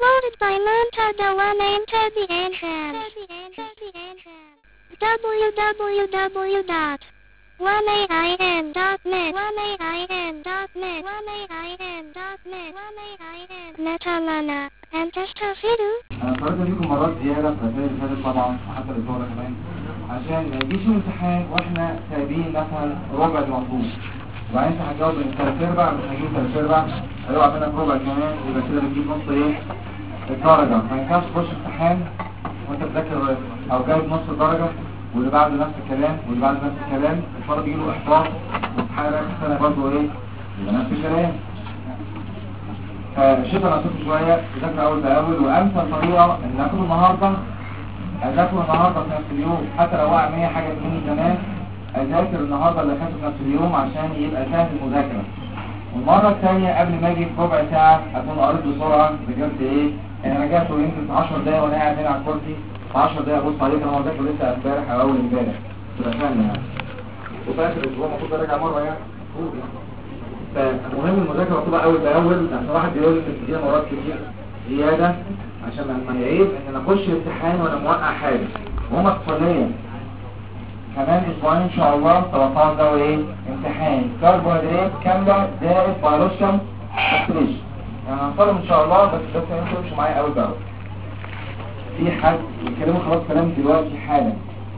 Uploaded by Montada One Enter the Entrance. www.1ain.net Netalana and Testafidu. انا قررت اديكم مرات زياده في الرسائل اللي فاتت طبعا وحتى الاسبوع ده كمان عشان ما يجيش امتحان واحنا سايبين مثلا ربع المطلوب وبعدين انت هتجاوب من 3/4 مش هجيب 3/4 هيقع منك ربع كمان يبقى كده بتجيب نص ايه الدرجه. ما ينفعش تخش امتحان وانت بتذاكر او جايب نص الدرجه واللي بعده نفس الكلام واللي بعده نفس الكلام الطالب يجي له احباط وامتحان اخر السنه برضه ايه يبقى نفس الكلام. فشوف انا صوت شويه اذاكر اول باول وامثل طريقه ان اخده النهارده اذاكره النهارده في نفس اليوم حتى لو وقع 100 حاجه مني زمان اذاكر النهارده اللي اخدته في نفس اليوم عشان يبقى سهل المذاكره. والمره الثانيه قبل ما اجي في ربع ساعه اكون قريت بسرعه ذاكرت ايه انا رجعت يمكن في 10 دقايق وانا قاعد هنا على الكرسي في 10 دقايق ابص عليه انا بذاكر لسه امبارح او اول امبارح تبقى سهل يعني. وفي اخر الاسبوع المفروض ارجع مره يعني. فمهم المذاكره مطلوبه اول باول عشان واحد بيقول لي بتدينا مرات كتير زياده عشان لما يعيب ان انا اخش امتحان وانا موقع حاجه وهم اقتصاديا كمان اسبوعين ان شاء الله 13 ده ايه امتحان كربوهيدرات كامله زائد بيولوجيكال اكتيفيشن يعني هنصلهم ان شاء الله بس انتوا تمشوا معايا اول باول. في حد يتكلموا خلاص كلام دلوقتي حالا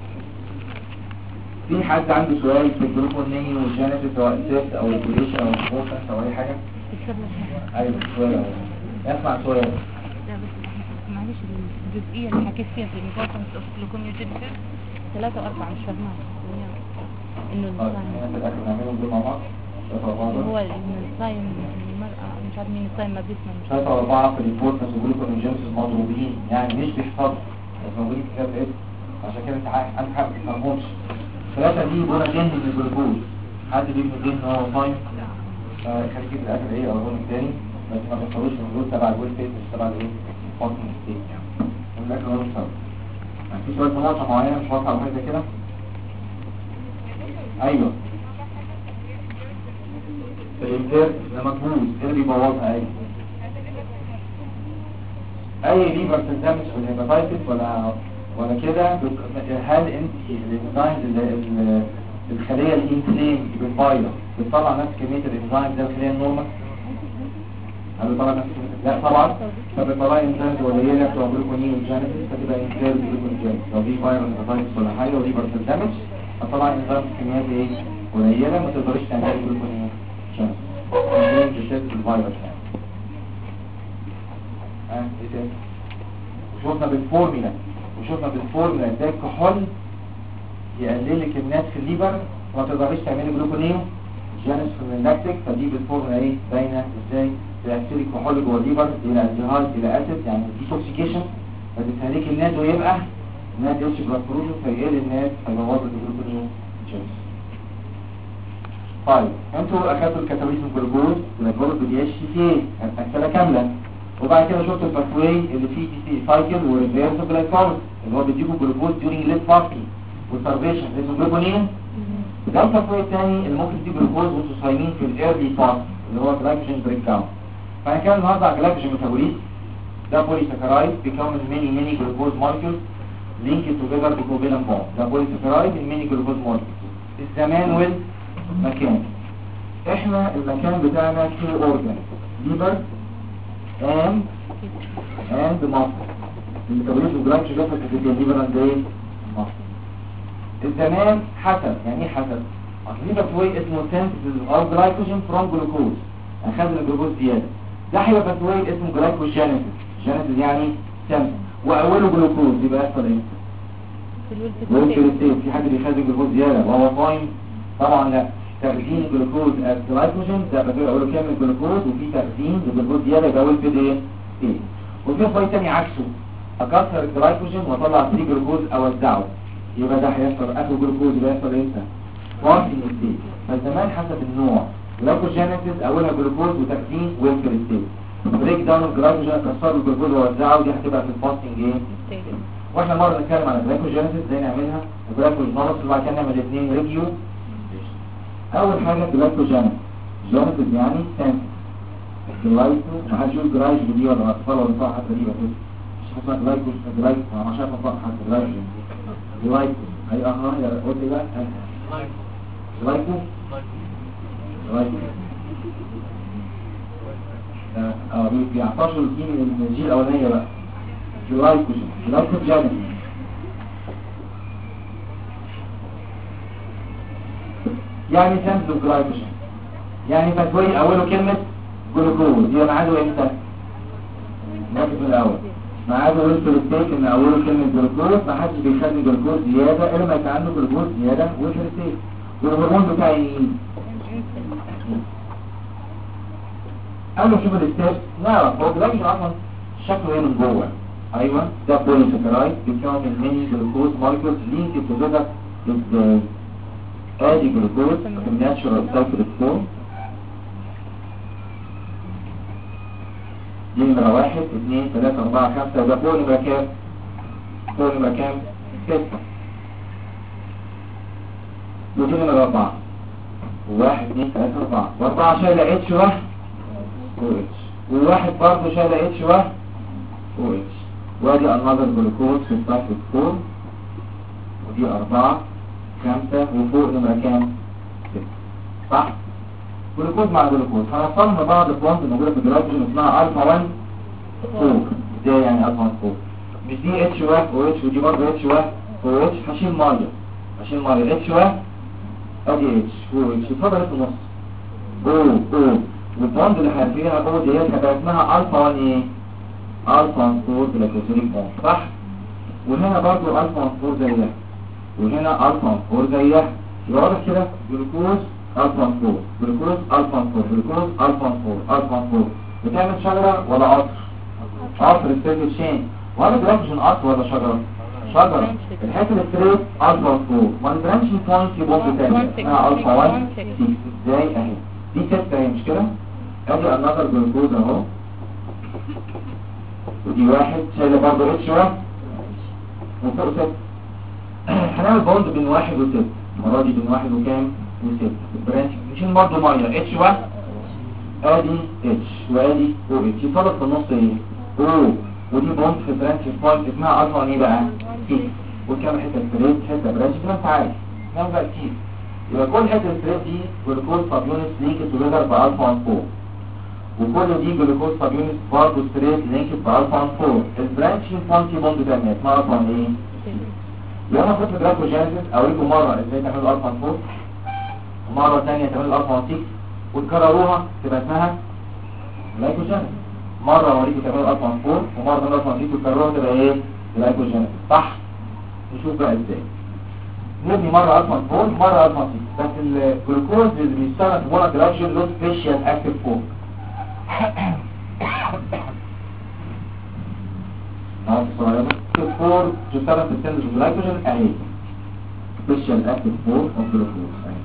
في حد عنده سؤال في الجلوكونية والجانب سواء السيرت او الكوليشن او الفوكس او اي حاجة؟ ايوه سؤال اسمع سؤال. لا بس معلش الجزئية اللي حكيت فيها في الامبورتنس اوف جلوكونيوجينيسيس 3 و4 مش فاهمها انه الصايم في الاخر نعملهم دول مع بعض هو ان الصايم المرأة مش عارف مين الصايم ما بيسمع مش 3 و4 في الامبورتنس والجلوكونيوجينيسيس مضروبين يعني مش بيحفظوا بس موجودين في كتاب ايه عشان كده انت عندك حق ما تفهمهمش. 3 دي بونا جهن من الجلوكوز حد بيبني جهن هو صايم خلي كده الاكل ايه او اللون الثاني بس ما تختاروش من دول تبع الويل فيت مش تبع الايه فاصل ستيت يعني الاكل هو السبب. يعني في شويه نقطه معينه مش واضحه او حاجه زي كده. ايوه الانتر ده مجهول ايه اللي بيبوظها اي ليفر تندمج في الهيباتايتس ولا كده هل انت الانزيمز الخليه الانفلام بالفيروس بتطلع نفس كميه الانزيمز ده الخليه النورمال؟ هل بتطلع نفس لا طبعا فبتطلع انزيمز قليله بتوع جلوكونين جينيسيس فتبقى انزيم جلوكونين لو دي فيروس هيباتايتس ولا حاجه وليفر تندمج هتطلع انزيمز كميات ايه قليله ما تقدرش تعمل جلوكونين جينيسيس انزيم بتشد الفيروس يعني. ايه تاني؟ وشوفنا بالفورمولا ازاي الكحول يقلل لك الناس في الليبر وما تقدريش تعملي جلوكونيو جانس في اللاكتيك فدي بالفورمولا ايه باينه ازاي بيأثر الكحول جوه الليبر الى الديهايد الى اسيد يعني ديتوكسيكيشن فتخليك الناس ويبقى الناس يمشي بلاستروجين فيقل الناس فيبوظ الجلوكونيو جانس. طيب انتوا اخدتوا الكاتاليزم جلوكوز والجلوكوز بيعيش فيه مساله كامله وبعد كده شفت الباثوي اللي فيه دي سي سايكل وريفيرس جلايكولايسيس اللي هو بيديكوا جلوكوز ديورينج ليت فاستنج والسرفيشن اسمه جلوكونين. ده الباثوي الثاني اللي ممكن تدي جلوكوز وانتوا صايمين في الايرلي فاست اللي هو جلايكوجين بريك داون. فهنتكلم النهارده على جلايكوجين ميتابوليزم ده بولي ساكرايد بيكون من ميني جلوكوز مولكيولز لينك توجذر بكوفالنت بوند. ده بولي ساكرايد من ميني جلوكوز مولكيولز. الزمان والمكان احنا المكان بتاعنا في اورجان ليبر and muscle الميتابوليزم جلايكوجين جسد في الليبر اند ايه muscle. الزمان حسب يعني ايه حسب؟ اصل في باثوي اسمه سينثيسيس اوف جلايكوجين فروم جلوكوز اخذنا الجلوكوز زياده ده هيبقى باثوي اسمه جلايكوجينيسيس جينيسيس يعني سم واوله جلوكوز يبقى يحصل ايه؟ في حد بيخزن جلوكوز زياده وهو صايم؟ طبعا لا. تخزين جلوكوز الجلايكوجين ده بدل اقوله كامل جلوكوز وفي تخزين لجلوكوز زياده يبقى اقول كده ايه؟ وفي فايت تاني عكسه اكسر الجلايكوجين واطلع فري جلوكوز اوزعه يبقى ده هيحصل اخر جلوكوز يبقى يحصل امتى؟ فاستنج ستيت. فالزمان حسب النوع جلايكوجينيسيس اولها جلوكوز وتخزين ويلكر ستيت بريك داون الجلايكوجين اكسر الجلوكوز واوزعه ودي هتبقى في الفاستنج ايه؟ واحنا مره نتكلم عن الجلايكوجينيسيس ازاي نعملها الجلايكوجينيسيس وبعد كده نعمل الاثنين ريفيو. اول حاجه جلايكوجينيسيس يعني سنس جلايكو ما حدش يقول جلايكو دي ولا اطفال ولا صح حتى دي بس مش اسمها جلايكو انا مش عارف انطق حتى جلايكو اي يا قلت لي بقى جلايكو بيعطشوا الجين من الجيل الاولانيه بقى جلايكو جانب يعني سنسو جلايكوجين يعني فتوي اوله كلمه جلوكوز دي ميعاده امتى؟ نركز من الاول ميعاده والفرستيك ان اوله كلمه جلوكوز ما حدش بيخلي جلوكوز زياده الا ما يكون عنده جلوكوز زياده والفرستيك والهرمون بتاعي مين؟ قبل ما نشوف الستيب نعرف هو جلايكوجين اصلا شكله ايه من جوه. ايوه ده بوليساكرايد بيتكون من ميني جلوكوز مولكيولز لينك توجذر ازاي؟ ادي جلوكوز في الناتشورال سايكل فورم دي نمرة 1 2 3 4 5 ده فوق نمرة كام؟ فوق نمرة كام؟ 6 ودي نمرة 4 1 2 3 4 و4 شايلة اتش واحد و اتش والواحد برضه شايلة اتش واحد و اتش وادي انذر جلوكوز في السايكل فورم ودي 4 5 وفوق نمرة كام؟ 6 صح؟ جلوكوز مع جلوكوز هنوصلهم لبعض بوينت موجودة في الجلايكوجين اسمها الفا 1 فوق ازاي يعني الفا 1 فوق؟ مش دي اتش 1 او اتش ودي برضه اتش 1 او اتش هشيل ميه اتش 1 ادي اتش او اتش اتفضل في النص او والبوند اللي هيفيها او ديت هتبقى اسمها الفا 1 ايه؟ الفا 1 فوق جلايكوجينيك بوند صح؟ وهنا برضه الفا 1 فوق زيها وهنا الفا 4 زيها يبقى واضح كده جلوكوز الفا 4 جلوكوز الفا 4 جلوكوز الفا 4 الفا 4 بتعمل شجره ولا قطر ستريت تشين ولا جلايكوجين قطر ولا شجره الحته الستريت الفا 4 ما البرانشنج بوينت يبقى بتاعها اسمها الفا 1 6 ازاي اهي دي 6 اهي مش كده ادي انذر جلوكوز اهو ودي واحد شايله برضه اتش 1 وفوق 6 هنعمل بوند بين 1 و 6 المره دي بين 1 وكام و6 البرانش نشيل برضه ميه اتش 1 ادي اتش وادي او اتش يفضل في النص ايه او ودي بوند في برانش بوينت اسمها الفا ايه بقى 6 وكام حته ستريت حته برانش كده انت عارف نعمل بقى كتير يبقى كل حته ستريت دي جلوكوز سب يونت لينك توجذر بالفا 4 وكل دي جلوكوز سب يونت برضه ستريت لينك بالفا 4 البرانشنج بوينت بوند ثانيه اسمها الفا ايه لو انا كنت جلايكوجينيسيس اوريكم مره ازاي تعملوا الفا 4 ومره ثانيه تعملوا الفا 6 وتكرروها تبقى اسمها جلايكوجينيسيس مره اوريكم تعملوا الفا 4 ومره تعملوا الفا 6 وتكرروها تبقى ايه جلايكوجينيسيس صح نشوف بقى ازاي نبني مره الفا 4 مره الفا 6 بس الجلوكوز اللي بيشتغل في مره جلايكوجين له سبيشال اكتيف فورم فور تشتغل في السنس جلايكوجين اهي سبيشال اكتيف فورم اوف جلوكوز اهي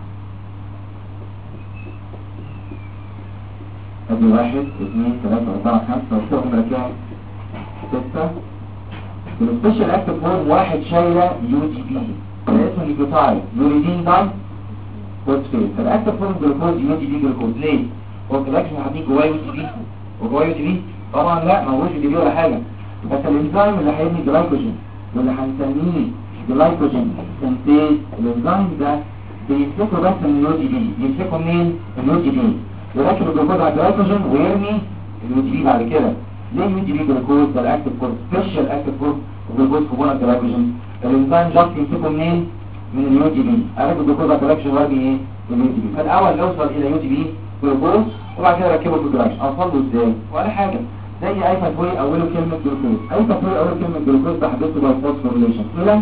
ادي 1 2 3 4 5 وفوق نمرة كام 6 السبيشال اكتيف فورم واحد شايله يو جي بي اسمه نيوكليوتايد يوريدين داي فوسفيت فالاكتيف فورم جلوكوز يو جي بي جلوكوز ليه؟ هو الجلايكوجين هتيجي جواه يو جي بي وجواه يو جي بي طبعا لا ما هوش يو جي بي ولا حاجه بس الانزيم اللي هيبني جلايكوجين واللي هنسميه جلايكوجين سنتيز الانزيم ده بيمسكوا بس من اليو جي بي يمسكوا منين؟ من اليو جي بي يركب الجلوكوز على الجلايكوجين ويرمي اليو جي بي بعد كده ليه اليو جي بي جلوكوز ده الاكتيف فورم سبيشال اكتيف فورم جلوكوز في بناء الجلايكوجين الانزيم جاست يمسكوا منين؟ من اليو جي بي اركب الجلوكوز على الجلايكوجين ويرمي ايه؟ اليو جي بي فالاول يوصل الى يو جي بي جلوكوز وبعد كده ركبه في الجلايكوجين اوصل له ازاي؟ ولا حاجه زي اي فتوي اوله كلمه جلوكوز اي فتوي اوله كلمه جلوكوز بحدثه باي فوسفوريليشن كده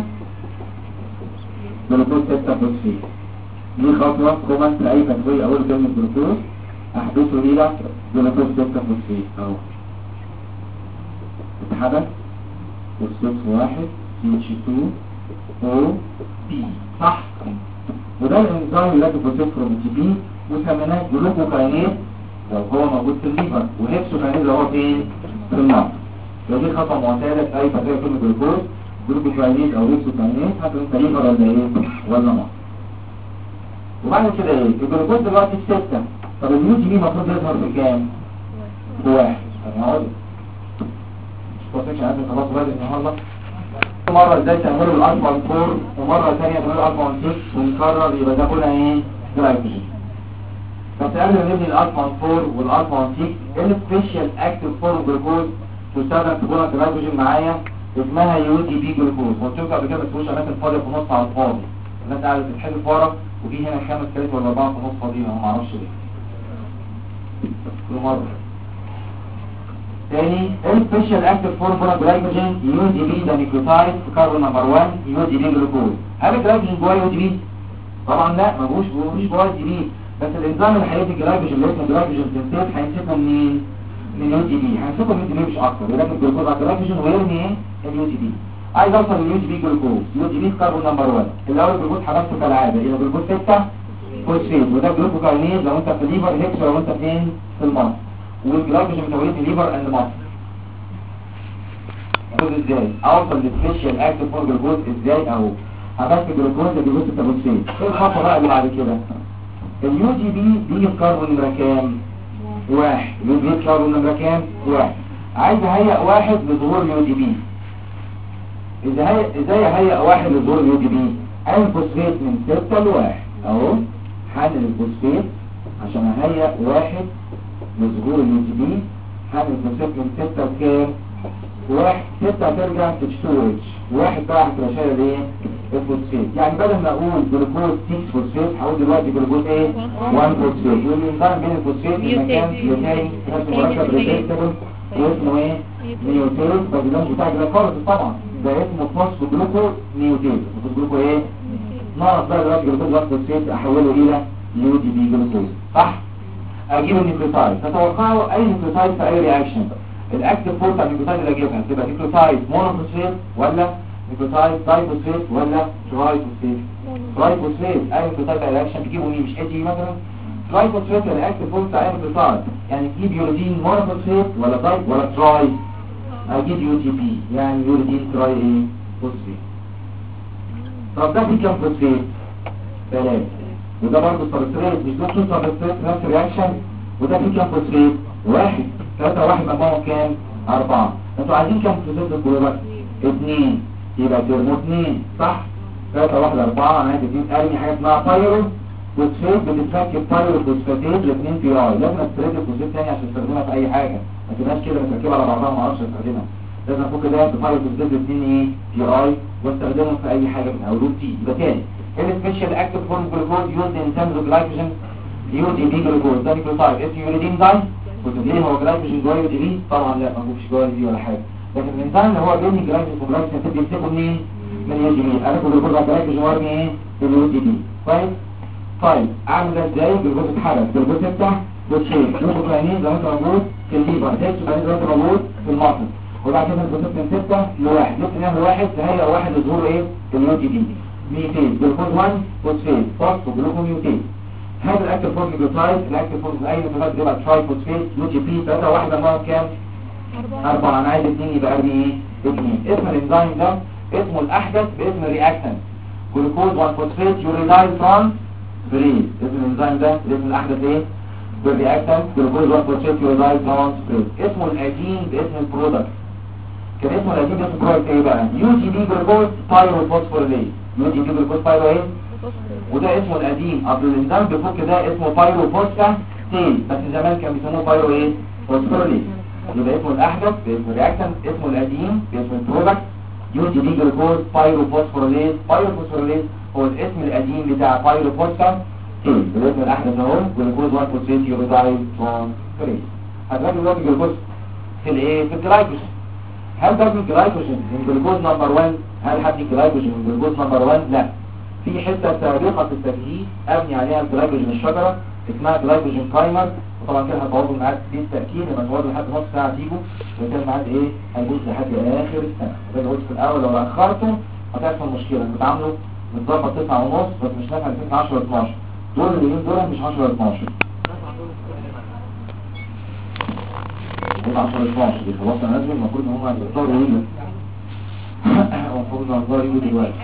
جلوكوز 6 فوسفيت دي خطوه كومن في اي فتوي اوله كلمه جلوكوز احدثه الى جلوكوز 6 فوسفيت اهو اتحدث فوسفيت 1 CH2 O B صح وده الانزيم اللي فوسفيت فروم تي بي وسميناه جلوكوكاينيز لو هو موجود في الليفر وهيبسوكاينيز اللي هو فين في المعده ودي خطوه معتاده في اي فتره كلمه جلوكوز جلوكوكاينيز او هيبسوكاينيز حتى انت ليفر ولا ايه ولا معده وبعد كده ايه الجلوكوز دلوقتي 6 طب اليو جي بي المفروض يظهر في كام بواحد. يعني هقول الكونسكشن عايز خلاص بعد النهارده مرة ازاي تعملوا الالفا 4 ومرة ثانية تعملوا الالفا 6 ونكرر يبقى ده كلها ايه؟ جلايكوجين. بس قبل ما نبني الالفا 4 والالفا 6 السبيشال اكتيف فورم جلوكوز تستخدم في بناء جلايكوجين معايا اسمها يو دي بي جلوكوز. قلت لكم قبل كده ما تسيبوش اماكن فاضيه في النص على الفاضي. الناس قاعده بتتحدف ورا وفي هنا 5 كرات ولا 4 في النص فاضيين انا ما اعرفش ليه. كل مره تاني السبيشال اكتيف فورم بناء جلايكوجين يو دي بي ده نيوكليوتايد في كاربون نمبر 1 يو دي بي جلوكوز. هل الجلايكوجين جواه يو دي بي؟ طبعا لا ما جوش جواه يو دي بي. بس الانزيم اللي هيدي الجلايكوجين اللي اسمه جلايكوجين سنتيز هيمسكه منين؟ من اليو تي بي. هيمسكه من اليو تي بي مش اكتر. يركب جلوكوز على الجلايكوجين ويرمي ايه؟ اليو تي بي. عايز اوصل لليو تي بي جلوكوز. يو تي بي كاربون نمبر 1. الاول جلوكوز حركته كالعاده الى جلوكوز 6 فوسفيت وده جلوكوكاينيز لو انت في الليفر هيكس لو انت فين؟ في المصل. والجلايكوجين متولد في الليفر اند مصل. ازاي؟ اوصل للسبيشال اكتيف فور جلوكوز ازاي اهو. همسك جلوكوز لجلوكوز 6 فوسفيت. ايه الخطوه بقى اللي بعد كده؟ اليو دي بي دي الكربون نمرة كام؟ 1. اليو دي الكربون نمرة كام؟ 1. عايز اهيئ 1 لظهور اليو دي بي. ازاي اهيئ 1 لظهور اليو دي بي؟ عين فوسفيت من 6 ل 1 اهو. حامل الفوسفيت عشان اهيئ 1 لظهور اليو دي بي. حامل الفوسفيت من 6 لكام؟ 1. 6 هترجع تستورج. 1 بقى هتبقى شايل ايه؟ الفوسفيت. يعني بدل ما اقول جلوكوز 6 فوسفيت هقول دلوقتي جلوكوز ايه؟ 1 فوسفيت. والانزيم بين الفوسفيت في مكان يوتاي اسمه مركب ريفيرسبل واسمه ايه؟ نيوتيز. بس ده مش بتاع جلايكوليز طبعا ده اسمه فوسفوجلوكو نيوتيز. فوسفوجلوكو ايه؟ نعرف بقى دلوقتي جلوكوز 1 فوسفيت احوله الى يو دي بي جلوكوز صح؟ اجيب النيوكليوتايد. تتوقعوا اي نيوكليوتايد في اي رياكشن الاكتيف فورس بتاع النيوكليوتايد اللي اجيبها تبقى نيوكليوتايد مونوفوسفيت ولا نيوكليوتايد دايفوسفيت ولا ترايفوسفيت؟ ترايفوسفيت. اي نيوكليوتايد رياكشن تجيبوا مين؟ مش اتي مثلا ترايفوسفيت الاكتيف فورس بتاع اي نيوكليوتايد. يعني تجيب يوريدين مونوفوسفيت ولا داي ولا تراي؟ اجيب يو تي بي يعني يوريدين تراي ايه؟ فوسفيت. طب ده في كام فوسفيت؟ 3. وده برضه سبستريت مش ده سبستريت نفس الرياكشن. وده في كام فوسفيت؟ 1. 3 1 مجموعهم كام؟ 4. انتوا عايزين كام فوسفيت الجلوبات؟ 2. يبقى ترمو 2 صح؟ 3 1 4 انا عايز 2 ارمي حاجه اسمها بايرو فوسفيت بتتركب بايرو فوسفاتيز ل2 بي اي. لازم استخدم الفوسفيت ثاني عشان استخدمها في اي حاجه. ما تبقاش كده متركبه على بعضها ما اعرفش استخدمها. لازم افك ده بفايرو فوسفيت ل2 ايه؟ بي اي واستخدمهم في اي حاجه من اول تي. يبقى تاني السبيشال اكتيف فورم جلوكوز يوزد ان ترمز اوف جلايكوجين يو دي بي جلوكوز. ده نيوكليوتايد اسمه يوريدين داي. كنت ليه هو جلايكوجين جوه يو دي بي؟ طبعا لا ما فيش جوه دي ولا حاجه. لكن الانسان اللي هو بيني جلايكوجين وجلايكوجين بيمسكوا منين؟ من اليو دي بي. انا كنت بقول على جلايكوجين وارمي ايه؟ اليو دي بي. كويس؟ طيب اعمل ده ازاي؟ بالجزء اتحرك بالجزء يفتح والشيك جلوكوكاينين زي ما انت موجود في الليفر هيكسوكاينين زي ما انت موجود في المصل. وبعد كده الجزء من 6 ل1 جبت نعمل 1 تهيئ 1 لظهور ايه؟ اليو دي بي. ميتين جلوكوز 1 فوسفيت فوسفوجلوكونيوتيز. هذا الاكتيف فورم جلوكوزايد الاكتيف فورم اي نيوكليوتايد بيبقى تراي فوسفيت يو جي بي 3 1 مجموعهم كام؟ 4. انا عايز 2 يبقى ارمي ايه؟ 2. اسم الانزيم ده اسمه الاحدث باسم الرياكتنت جلوكوز 1 فوسفيت يوريدايل ترانسفيريز. اسم الانزيم ده الاسم الاحدث ايه؟ بالرياكتنت جلوكوز 1 فوسفيت يوريدايل ترانسفيريز. اسمه القديم باسم البرودكت. كان اسمه القديم باسم البرودكت ايه بقى؟ يو جي بي جلوكوز بايروفوسفوريليز. يو جي بي جلوكوز بايرو ايه؟ وده اسمه القديم. قبل الانزيم بيفك ده اسمه بايروفوسفاتيز. بس زمان كان بيسموه بايرو ايه؟ فوسفوريليز. يبقى اسمه الاحدث باسم الرياكتنت اسمه القديم باسم البرودكت يو جي بي جلوكوز بايروفوسفوريليز. بايروفوسفوريليز هو الاسم القديم بتاع بايروفوسفاتيز. الاسم الاحدث اهو جلوكوز 1 فوسفيت يوريدايل ترانسفيريز. هتلاقي دلوقتي جلوكوز في الايه؟ في الجلايكوجين. هل ده من جلايكوجين من جلوكوز نمبر 1؟ هل حد جلايكوجين من جلوكوز نمبر 1؟ لا. في حته سابقه في التجهيز ابني عليها الجلايكوجين الشجره اسمها جلايكوجين برايمر. وطبعا كده هتقعدوا معاك في التاكيد لما تقعدوا لحد نص ساعه تيجوا وكان معاك ايه؟ هيبوظ لحد اخر السنه. زي ما قلت في الاول لو اخرتوا هتحصل مشكله. بتعاملوا متظبط 9:30 بس مش نافع لسه 10 12. دول اليومين دول مش 10 12. 10 12 دي خلاص انا نازل. المفروض ان هم هيختاروا يجوا. المفروض ان هم يجوا دلوقتي.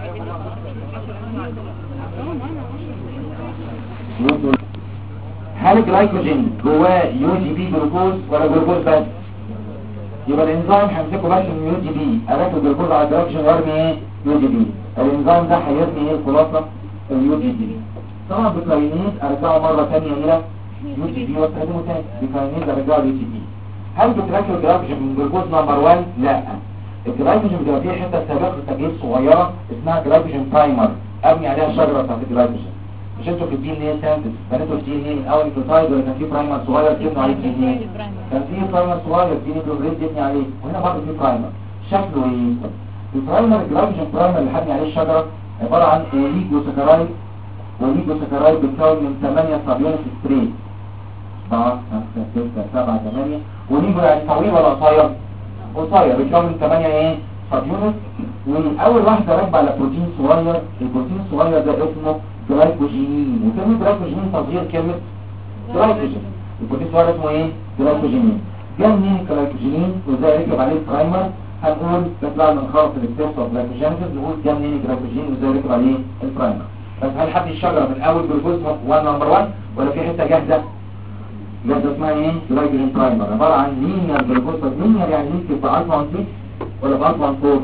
هل الجلايكوجين جواه يو جي بي جلوكوز ولا جلوكوز بس؟ يبقى الانزيم همسكه بس من يو جي بي، اركب الجلوكوز على الجلايكوجين وارمي ايه؟ يو جي بي. الانزيم ده هيرمي ايه الخلاصه؟ اليو جي بي. طبعا بكاينيز ارجعه مره ثانيه الى يو جي بي واستخدمه ثاني. بكاينيز ارجعه يو جي بي. هل بتركب الجلايكوجين من جلوكوز نمبر 1؟ لا. الجلايكوجين بتبقى فيه حته سابقه تجهيز صغيره اسمها جلايكوجين برايمر، ابني عليها الشجره بتاعت الجلايكوجين. مش انتوا في الدي ان ايه سنتس بنيتوا الدي ان ايه من اول الكلوتايد ولا كان في برايمر صغير تبنوا عليه الدي ان ايه؟ كان في برايمر صغير دي نيوكليوتايد تبني عليه، وهنا برضه في برايمر. شكله ايه؟ البرايمر الجلايكوجين برايمر اللي هبني عليه الشجره عباره عن اوليجوساكرايد. والاوليجوساكرايد بتكون من 8 سب يونت ستريت 4 5 6 7 8. وليجو يعني طويل ولا قصير؟ قصير. بتكون من 8 ايه؟ سب يونت. واول واحده راكبه على بروتين صغير. البروتين الصغير ده اسمه جلايكوجينين. وكلمه جلايكوجينين تصغير كلمه جلايكوجين. البروتين الصغير اسمه ايه؟ جلايكوجينين. جاء منين الجلايكوجينين وازاي ركب عليه البرايمر؟ هنقول بيطلع من خرط الاكتاف اوف جلايكوجينيسيس. نقول جاء منين الجلايكوجين وازاي ركب عليه البرايمر. بس هل حد الشجره من اول جلوكوز 1 نمبر 1 ولا في حته جاهزه؟ جاهزه اسمها ايه؟ جلايكوجين برايمر. عباره عن لينير جلوكوز. لينير يعني ليك يبقى الفا 1 6 ولا الفا 1 4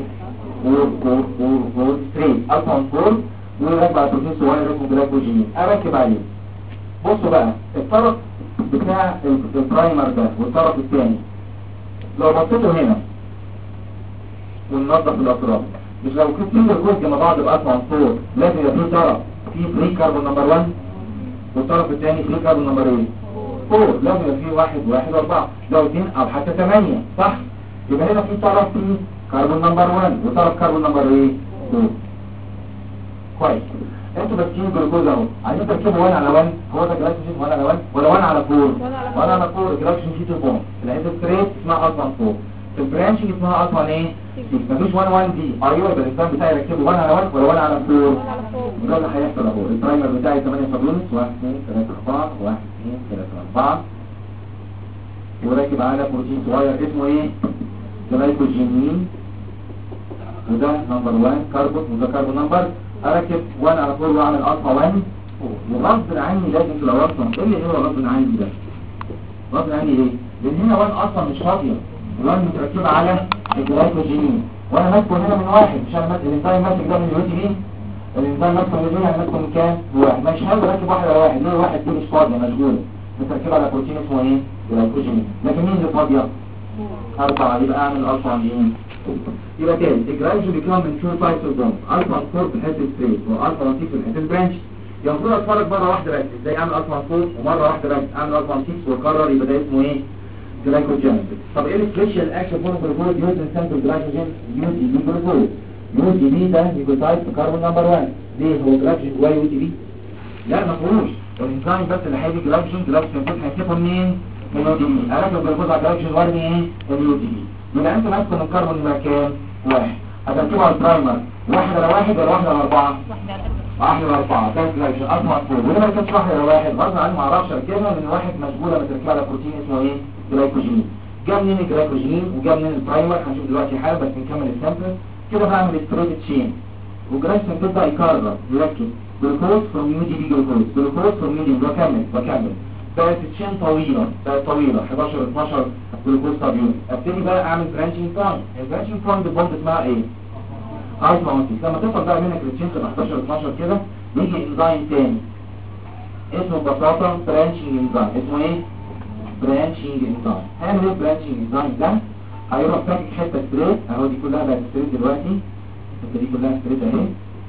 ستريت الفا 1 4 وراكب على بروتين صغير اسمه جلايكوجين اركب عليه. بصوا بقى الطرف بتاع البرايمر ده والطرف الثاني لو بصيتوا هنا وننظف الاطراف، مش لو كنت في جلوكوز جنب بعض بالفا 1 4 لازم يبقى في طرف فيه فري كاربون نمبر 1 والطرف الثاني فري كاربون نمبر ايه؟ 4. لازم يبقى فيه 1 1 4 لو 2 او حتى 8 صح؟ يبقى هنا في طرف فيه كربون نمبر 1 وطرف كربون نمبر ايه؟ 2. كويس. انتوا ماسكين جلوكوز اهو، عايزين تركبوا 1 على 1. هو ده جلايكوجين 1 على 1 ولا 1 على 4؟ 1 على 4. الجلايكوجين فيه 2 بوند. الهيد ستريت اسمها الفا 4. في البرانشنج اسمها الفا ايه؟ 6. مفيش 1 1 دي. ايوه يبقى الاسلام بتاعي يركبه 1 على 1 ولا 1 على 4؟ وده اللي هيحصل اهو. البرايمر بتاعي 8 سبيونس 1 2 3 4 1 2 3 4 وراكب على بروتين صغير اسمه ايه؟ جلايكوجينين. وده نمبر 1 كربون وده كربون نمبر. اركب 1 على 4 واعمل الفا 1 وغصب عني لازم تبقى اصلا. ايه اللي هو غصب عني ده؟ غصب عني ليه؟ لان هنا 1 اصلا مش فاضيه. 1 متركبه على الجلايكوجينين وانا ماسكه هنا من 1. مش انا ماسك الانزيم ماسك ده من اليو تي بي. الانزيم ماسكه من اليو يعني ماسكه من كام؟ 1. مش هقدر اركب 1 على 1. ليه 1 دي مش فاضيه مشغوله متركبه على بروتين اسمه ايه؟ جلايكوجينين. لكن مين اللي فاضيه؟ 4. يبقى اعمل الفا 1 يبقى تاني الجلايكوجين بيكون من 2 تايبس اوف بوند. الفا 4 في الحته ستريت والفا 1 6 في الحته برانش. المفروض اتفرج مره واحده بس ازاي اعمل الفا 4 ومره واحده بس اعمل الفا 6 واكرر. يبقى ده اسمه ايه؟ جلايكوجينيسيس. طب ايه السبيشال اكشن فور جلوكوز يوز ان سنتر جلايكوجين؟ يو جي بي جلوكوز. يو جي بي ده نيوكليوتايد في كربون نمبر 1. ليه هو جلايكوجين جواه يو جي بي؟ لا ما فيهوش. الانزيم بس اللي هيدي جلايكوجين هيسيبه منين؟ من اليو جي بي. اركب جلوكوز على جلايكوجين وارمي ايه؟ اليو جي بي. يبقى انت ماسك من الكربون نمبر كام؟ 1. هتركبه على البرايمر 1 على 1 ولا 1 على 4؟ 1 على 4. ده جلايكوجين اصلا فوق. ولما ما كانش 1 على 1 غصب عني ما اعرفش اركبها لان 1 مشغوله متركبه على بروتين اسمه ايه؟ جلايكوجين. جاء منين الجلايكوجين وجاء منين البرايمر؟ هنشوف دلوقتي حاجه بس نكمل السامبل. كده بعمل ستريت تشين والجلايكوجين بيبدا يكرر يركب جلوكوز فروم يو جي بي جلوكوز فروم يو جي بي. بكمل بقت تشين طويله 11 12 جلوكوز طب يونت. ابتدي بقى اعمل برانشنج بوينت. البرانشنج بوينت البوند اسمها ايه؟ الفا 1 6. لما توصل بقى منك للتشين 11 12 كده يجي انزيم تاني اسمه ببساطه برانشنج انزيم. اسمه ايه؟ برانشنج انزيم. هنعمل ايه برانشنج انزيم ده؟ هيروح فاكك حته ستريت اهو. دي كلها بقت ستريت دلوقتي. الحته دي كلها ستريت اهي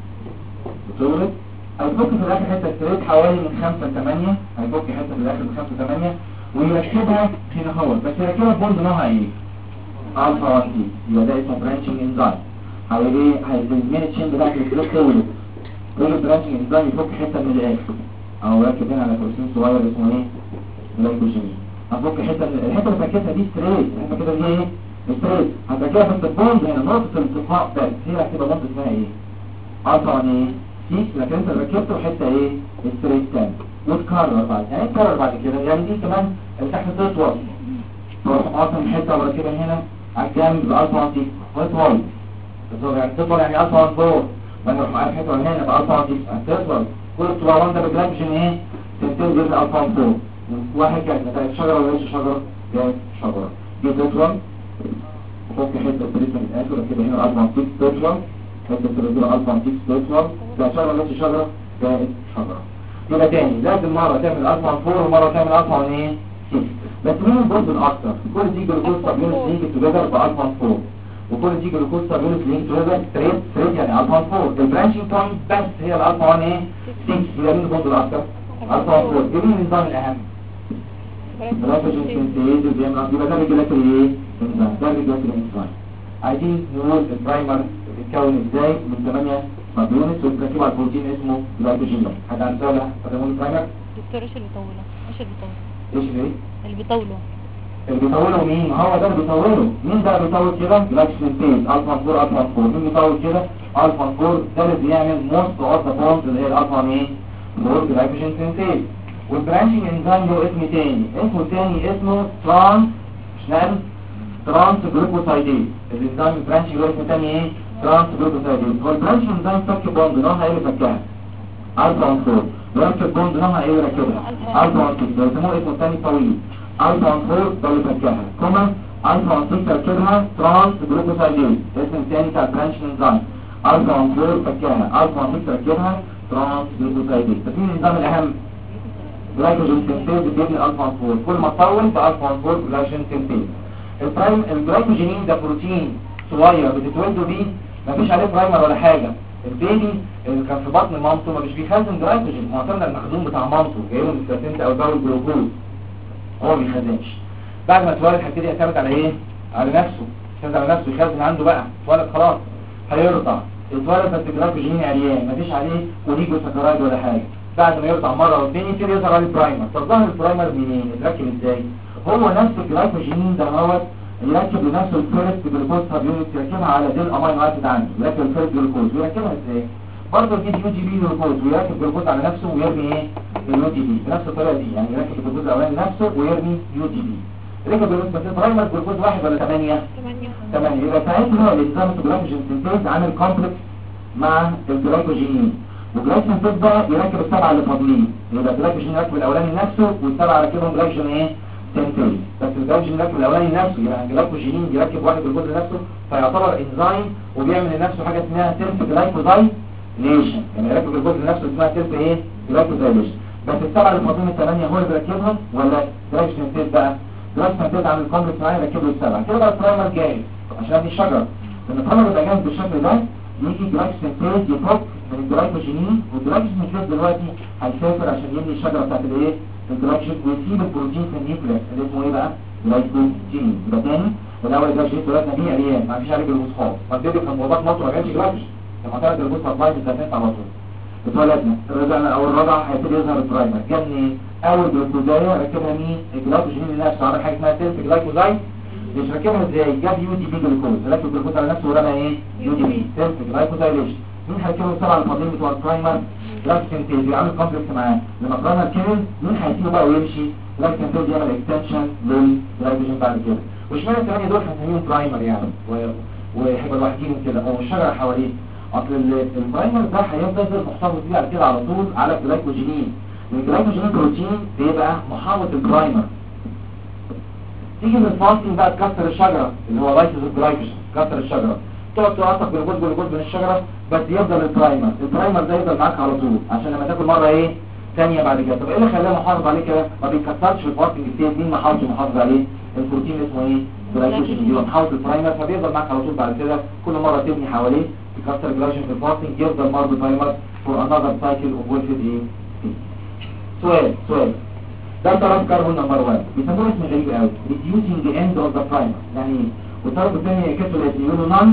بتولد. هيفك في الاخر حته ستريت حوالي من 5 ل 8. هيفك حته في الاخر من 5 ل 8 ويركبها هنا اهو. بس يركبها بوند نوعها ايه؟ الفا 1 تي. يبقى ده اسمه برانشنج انزيم. هيزمن التشين بتاعت الستريت تولد. يجي برانشنج انزيم يفك حته من الاخر اهو. يركب هنا على بروتين صغير اسمه ايه؟ جلايكوجين. هفك حته الحته اللي فكيتها دي ستريت. الحته كده دي ايه؟ ستريت. هتركبها في البوند هنا نقطه الالتقاء بس. هي هتبقى بوند اسمها ايه؟ الفا 1 ايه؟ 6. لكن انت ركبته حته ايه؟ ستريت تاني وتكرر بعد. يعني تكرر بعد كده. يعني دي كمان اللي تحت تطول تروح اصلا حته وركبها هنا على الجنب بالفا 1 6 وتطول. يعني تطول يعني الفا 1 4 وانا اروح معاك حته هنا بالفا 1 6 هتطول. كل الطوال ده بجلايكوجين ايه؟ تنتهي بالفا 1 4. واحد كان نتائج شجرة ولا ليش شجرة؟ جاءت شجرة دي تطلع فك حتة بريسة من الآخر كده هنا الألفا أنتيكس تطلع حتة الرجولة ألفا أنتيكس تطلع ده شجرة ولا ليش شجرة؟ جاءت شجرة يبقى تاني لازم مرة تعمل ألفا 4 ومرة تعمل ألفا 6 بس مين الجزء الأكثر؟ كل دي جلوكوز سب يونت لينك توجذر بألفا 4 وكل دي جلوكوز سب يونت لينك توجذر ستريت يعني ألفا 4 البرانشنج بوينت بس هي الألفا 6 يبقى مين الجزء الأكثر؟ ألفا 4 ايه مين النظام الأهم؟ جلايكوجين سينثيز يبقى ده ريجولاتوري ايه؟ انزيم ده ريجولاتوري انزيم عايزين نقول البرايمر بيتكون ازاي من 8 سب يونتس وبتركبه على البروتين اسمه جلايكوجين حد عارف ولا فاهمون البرايمر؟ دكتور ايش اللي بيطوله؟ ايش اللي بيطوله؟ ايش ايه؟ اللي بيطوله اللي بيطوله مين؟ هو ده اللي بيطوله مين ده اللي بيطول كده؟ جلايكوجين سينثيز الفا 4 الفا 4 مين بيطول كده؟ الفا 4 ده اللي بيعمل موست اوف ذا بوندز اللي هي الالفا 4 جلايكوجين سينثيز والبرانشنج انزيم له اسم تاني اسمه ترانس جلوكوسايديز الانزيم البرانشنج له اسم تاني ايه؟ ترانس جلوكوسايديز هو البرانشنج انزيم فك بوند نوعها ايه اللي فكها؟ الفا 4 برانشنج بوند نوعها ايه اللي ركبها؟ الفا 6 ده يسموه اسمه تاني طويل الفا 4 ده اللي فكها كما الفا 6 ركبها ترانس جلوكوسايديز اسم تاني بتاع البرانشنج انزيم الفا 4 فكها الفا 6 ركبها ترانس جلوكوسايديز ففي النظام الاهم جلايكوجين سينثيز بيبني الفا 4 كل ما تطول بالفا 4 جلايكوجين سينثيز الجلايكوجين ده بروتين صغير بتتولدوا بيه مفيش عليه برايمر ولا حاجه البيبي اللي كان في بطن مامته مش بيخزن جلايكوجين معتمد على المخزون بتاع مامته جايله من البلاسينتا او باول جلوكوز هو ما بيخزنش بعد ما اتولد هيبتدي يعتمد على ايه؟ على نفسه يعتمد على نفسه يخزن عنده بقى اتولد خلاص هيرضع اتولد بس الجلايكوجين عريان مفيش عليه اوليجوساكرايد ولا حاجه بعد ما يرضع مرة واثنين يبتدي يظهر عليه البرايمر طب ظهر البرايمر منين؟ يتركب ازاي؟ هو نفس الجلايكوجين ده هو يركب لنفسه الفيرست جلوكوز سب يونت يركبها على دي الامينو اسيد عنده يركب الفيرست جلوكوز ويركبها ازاي؟ برضه يجيب يو جي بي جلوكوز ويركب جلوكوز على نفسه ويرمي ايه؟ اليو جي بي بنفس الطريقه دي يعني يركب الجلوكوز الاولاني نفسه ويرمي يو جي بي ركب جلوكوز بس البرايمر جلوكوز واحد ولا 8 يبقى ساعتها الانزيم الجلايكوجين سينثيز عامل كومبلكس مع الجلايكوجين وجلايكوجين سينثيز بقى يركب السبعه اللي فاضلين يبقى الجلايكوجين يركب الاولاني نفسه والسبعه يركبهم جلايكوجين ايه؟ سينثيز بس الجلايكوجين يركب الاولاني نفسه يعني الجلايكوجين يركب واحد بالجزء نفسه فيعتبر انزيم وبيعمل لنفسه حاجه اسمها سيلف جلايكوزايليشن يعني يركب الجزء نفسه اسمها سيلف ايه؟ جلايكوزايليشن بس السبعه اللي فاضلين الثمانيه هو اللي بيركبها ولا جلايكوجين سينثيز بقى؟ جلايكوجين سينثيز عامل كومبلكس معايا يركب له السبعه كده بقى البرايمر جاهز عشان دي الشجره لما البرايمر يبقى جاهز بالشكل ده يجي جلايكوجين سينثيز يفك من الجلايكوجين والجلايكوجين سينثيز دلوقتي هيسافر عشان يبني الشجره بتاعت الايه؟ الجلايكوجين ويسيب البروتين في النيوكليس اللي اسمه ايه بقى؟ جلايكوجين يبقى تاني الاول الجلايكوجين اتولدنا بيه عريان ما فيش عليه جلوكوز خالص فالبيبي كان موضوع مصر ما كانش جلايكوجين لما طلع الجلوكوز سبلاي بالذات على طول اتولدنا رجعنا اول رضع هيبتدي يظهر البرايمر جاب منين؟ اول جلوكوزايه ركبها مين؟ الجلايكوجين لنفسه عمل حاجه اسمها سيلف جلايكوزايد مش راكبها ازاي؟ جاب يو دي بي جلوكوز ركب الجلوكوز على نفسه ورمى ايه؟ يو دي بي سيلف جلايكوزايليشن مين هيركبوا السبعه الفاضلين بتوع البرايمر؟ جلايكوجين سينثيز يعمل كومبلكس معاه لما البرايمر كمل مين هيسيبه بقى ويمشي؟ جلايكوجين سينثيز يعمل اكستنشن للجلايكوجين بعد كده واشمعنى الثمانيه دول هنسميهم برايمر يعني وهيبقى لوحديهم كده او الشجره حواليه اصل البرايمر ده هيفضل محتفظ بيه على كده على طول على الجلايكوجين الجلايكوجين بروتين بيبقى محاوط البرايمر تيجي من الفاستنج بقى تكسر الشجره اللي هو لايسيس الجلايكوجين تكسر الشجره تقعد تقطع جلوكوز من الشجره بس يفضل البرايمر ده يفضل معاك على طول عشان لما تاكل مره ايه ثانيه بعد كده طب ايه اللي خلاه محافظ عليه كده ما بيتكسرش في الفاستنج ستيت مين محافظ عليه البروتين اسمه ايه جلايكوجين بيبقى محاوط البرايمر فبيفضل معاك على طول بعد كده كل مره تبني حواليه تكسر الجلايكوجين في الفاستنج يفضل برضه البرايمر فور انذر سايكل اوف ويلفيد ايه سؤال ده طرف كربون نمبر 1 بيسموه اسم غريب قوي reducing the end of the primer يعني ايه والطرف الثاني كاتب يقولوا نون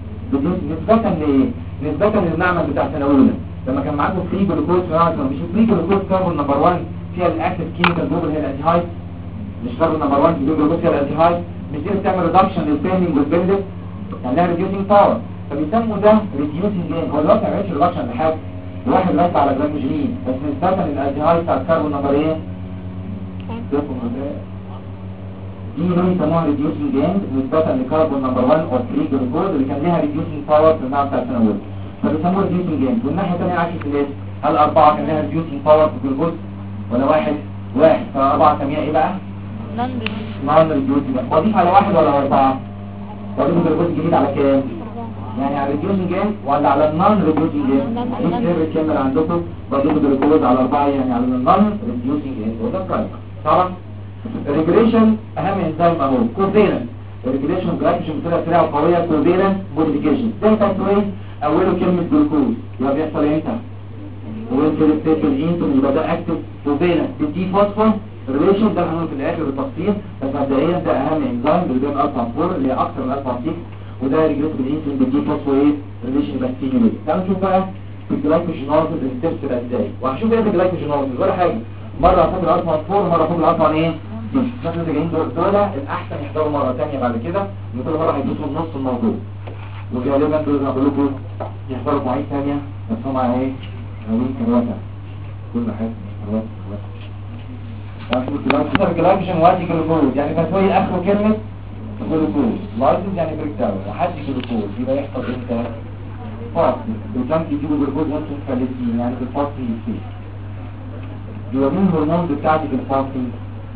نسبة للمعمل بتاع سنة أولى لما كان معاكم فري جلوكوز في معمل مش فري جلوكوز كربون نمبر 1 فيها الاكتيف كيميكال جروب اللي هي الانتيهايد مش كربون نمبر 1 في جلوكوز فيها الانتيهايد مش دي بتعمل ريدكشن للبيندنج والبيندنج يعني لها ريديوسينج باور فبيسموا ده ريديوسينج جين هو دلوقتي ما عملش ريدكشن لحاجه واحد رايح على جلايكوجين بس نسبة للانتيهايد بتاع الكربون نمبر ايه؟ دي اللي يسموها ريديوسينج جين نسبة لكربون نمبر 1 او 3 جلوكوز اللي كان ليها ريديوسينج باور في المعمل بتاع السنة الأولى فبيسموه ريديوسينج جين والناحية الثانية عكس الليست هل 4 كان لها ريديوسينج باور في الجلوكوز ولا واحد واحد، فأربعة سميها ايه بقى؟ نون نون ريديوسنج. واضيف على واحد ولا أربعة؟ واضيف الجلوكوز الجديد على كام؟ يعني على الريديوسنج جين ولا على النون ريديوسنج جين؟ دي سر الكامل عندكم، بضيف الجلوكوز على أربعة يعني على النون ريديوسنج جين. وده برايم طبعا. الريجريشن أهم انزيم اهو كوفيرنت. الريجريشن جلايكوجين بطريقة سريعة وقوية كوفيرنت موديفيكيشن. زي تاكوي أوله كلمة جلوكوز يبقى بيحصل امتى؟ وانت بتكتب الانتون يبقى ده اكتف كوفيرنت بالدي فوسفور ريليشن. ده هنقول في الاخر بالتفصيل، بس مبدئيا ده اهم انزيم اللي بين الفا 4 اللي هي اكثر من الفا 6، وده ريجريت بالانتون بالدي فوسفور ايه ريليشن بكتيريا. تعالوا نشوف بقى في الجلايكوجينوزز الستبس بقى ازاي، وهشوف ايه الجلايكوجينوزز ولا حاجه. مره فوق الالفا 4 ومره فوق الالفا ايه دي. الناس اللي جايين دول الاحسن يحضروا مره ثانيه بعد كده، ان كل مره هيدوسوا نص الموضوع، وغالبا دول اللي هقول لكم يحضروا مواعيد ثانيه بس هم ايه ناويين كروته كل حاجه كروته. الجلايكوجين وادي جلوكوز يعني تسوي اخره كلمه جلوكوز. لايسيس يعني بريك داون وحدي جلوكوز. يبقى يحصل امتى؟ فاست. بالجنب يجيبوا جلوكوز وانتم مفلسين يعني بالفاست يصير. يبقى مين الهرمون بتاعتي في الفاستنج؟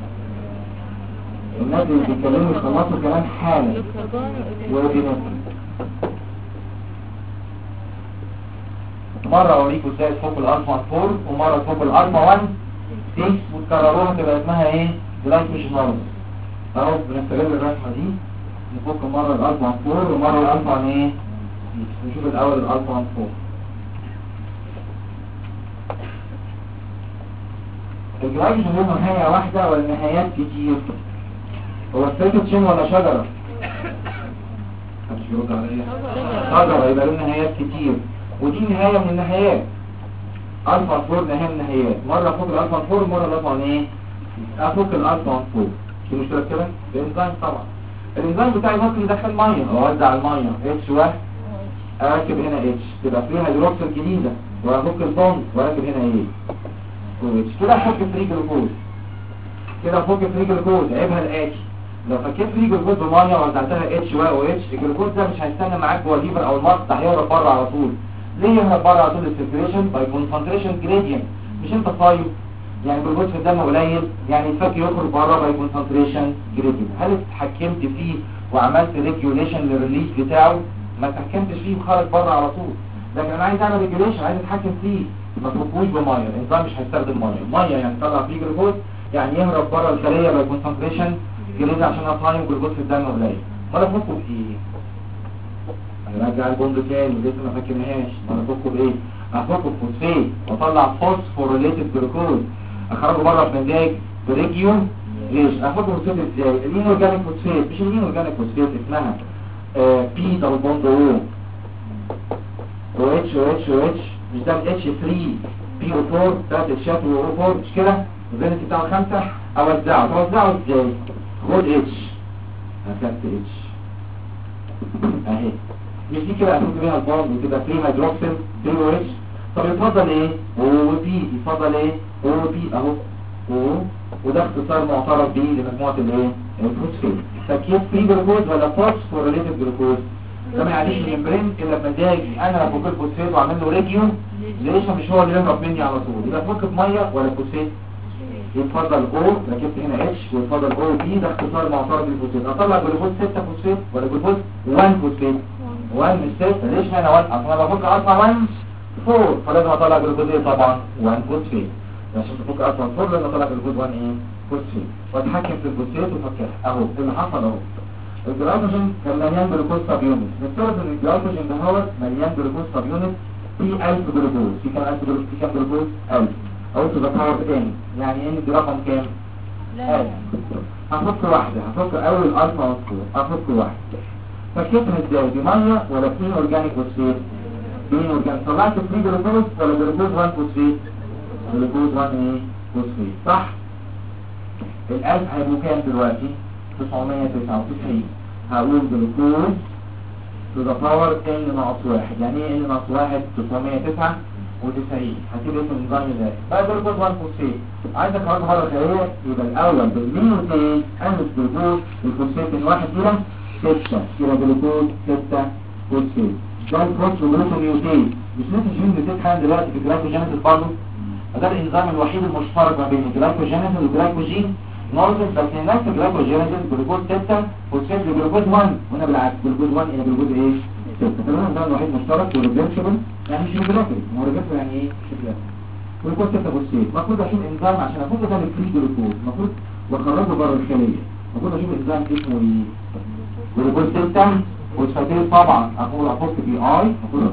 الناس اللي بيتكلموا يخلصوا كلام حالا وبينطوا. مرة اوريكم ازاي تفك الالفا 4 ومرة تفك الالفا 1 6 وتكرروها تبقى اسمها ايه؟ جلايكوجينوز. اهو بنستغل الرسمة دي نفك مرة الالفا 4 ومرة الالفا ايه؟ نشوف الاول الالفا 4. الجلايكوجين له نهاية واحدة ولا نهايات كتير؟ هو السيركت شين ولا شجرة؟ محدش بيرد عليا. شجرة يبقى له نهايات كتير، ودي نهاية من النهايات. الفا 4 نهاية من النهايات، مرة فوق الالفا 4 ومرة الالفا ايه؟ فوق الالفا 4. في مشكلة كده؟ الانزيم طبعا. الانزيم بتاعي ممكن يدخل مية، اوزع المية اتش واحد اركب هنا اتش تبقى فيها هيدروكسيل جديدة، وافك البوند واركب هنا ايه؟ اتش. كده افك فري جلوكوز. كده افك فري جلوكوز عيبها الاتش. لو فكيت فري جلوكوز بميه ووزعتها اتش و اتش، الجلوكوز ده مش هيستنى معاك جوه الليفر او المصل، ده هيهرب بره على طول. ليه يهرب بره على طول؟ السيركيليشن باي كونسنتريشن جريدينت. مش انت صايم يعني الجلوكوز في الدم قليل يعني الفك يخرج بره باي كونسنتريشن جريدينت. هل اتحكمت فيه وعملت ريجوليشن للريليز بتاعه؟ ما اتحكمتش فيه وخرج بره على طول. لكن انا عايز اعمل ريجوليشن، عايز اتحكم فيه، ما تفكوش بميه. الانسان مش هيستخدم ميه يعني تطلع فيه جلوكوز يعني يهرب بره الخليه باي كونسنتريشن جريدينت عشان اصايم جلوكوز في الدم قليل. ولا افكه بايه؟ هنرجع البوند تاني لسه ما فكرناهاش. ولا افكه بايه؟ افكه بفوسفات واطلع فوسفوريليتد جلوكوز اخرجه بره في مزاج بريجيو. ليش؟ افكه فوسفات ازاي؟ الانورجانيك فوسفات، مش الانورجانيك فوسفات، اسمها بي دبل بوند او اتش او اتش او اتش. مش ده الاتش 3 بي او 4 3 اتشات و او 4 مش كده؟ الفالنسي بتاعه 5. توزعه ازاي؟ خد اتش اخدت اتش اهي، مش دي كده افك بيها البوند وتبقى فري هيدروكسيل 3 او اتش. طب يتفضل ايه؟ او بي. يتفضل ايه؟ او بي اهو او، وده اختصار معترف بيه لمجموعه الايه؟ الفوسفات. فكيف فري جلوكوز ولا فوسفوريليتد جلوكوز؟ ده ما يعديش الممبرين الا بمزاجي انا افك الفوسفات واعمل له ريجيو ليش مش هو اللي يهرب مني على طول. يبقى افك بميه ولا فوسفات؟ يتفضل او، ركبت هنا اتش، ويتفضل او بي. ده اختصار معترف بالفوسفات. اطلع جلوكوز 6 فوسفات ولا جلوكوز 1 فوسفات؟ 1 مش 6. ليش هنا 1؟ اصل انا بفك اصلا 1 4 فلازم اطلع جلوكوز ايه طبعا 1 فوسفات. عشان تفك اصلا 4 لازم اطلع جلوكوز 1 ايه فوسفات، واتحكم في الفوسفات وافكها. اهو اللي حصل اهو. الجلايكوجين كان مليان جلوكوز سب يونت. نفترض ان الجلايكوجين ده هو مليان جلوكوز سب يونت في 1000 جلوكوز. في كام 1000 جلوكوز؟ في كام جلوكوز؟ 1000 او تذكروا تاني يعني ان دي رقم كام؟ لا هفك واحدة. هفك اول الالفا والفور. هفك واحدة. فكيتها ازاي؟ بمية ولا بين اورجانيك فوسفات؟ بين اورجانيك. طلعت فري جلوكوز ولا جلوكوز 1 فوسفات؟ جلوكوز 1 ايه فوسفات صح؟ الالف هيبقوا كام دلوقتي؟ 999. هقول جلوكوز to the power n ناقص 1. يعني ايه n ناقص 1؟ 999. هتبقى اسم النظام ده بقى جلوكوز 1 فوسفات. عايز اخرجها بره الخليه، يبقى الاول بالميوتين انس جلوكوز الفوسفات من 1 الى 6 كده جلوكوز 6 فوسفات. ده الفوسفوريليتد ميوتين. مش لسه شايفين بتتحل دلوقتي في جلايكوجينيسيس برضه؟ وده الانزيم الوحيد المشترك ما بين الجلايكوجينيسيس والجلايكوجين نورسيس. بس هناك في الجلايكوجينيسيس جلوكوز 6 فوسفات لجلوكوز 1 وهنا بالعكس جلوكوز 1 الى جلوكوز ايه 6. فده الانزيم الوحيد مشترك وريفرسبل يعني مش ريجولاتوري. هو ريفرسبل يعني ايه مش ريجولاتوري. جلوكوز 6 فوسفات المفروض اشوف انزيم عشان افوت ده الفري جلوكوز المفروض واخرجه بره الخليه. المفروض اشوف انزيم اسمه ايه جلوكوز 6 فوسفاتيز. طبعا اقول احط بي اي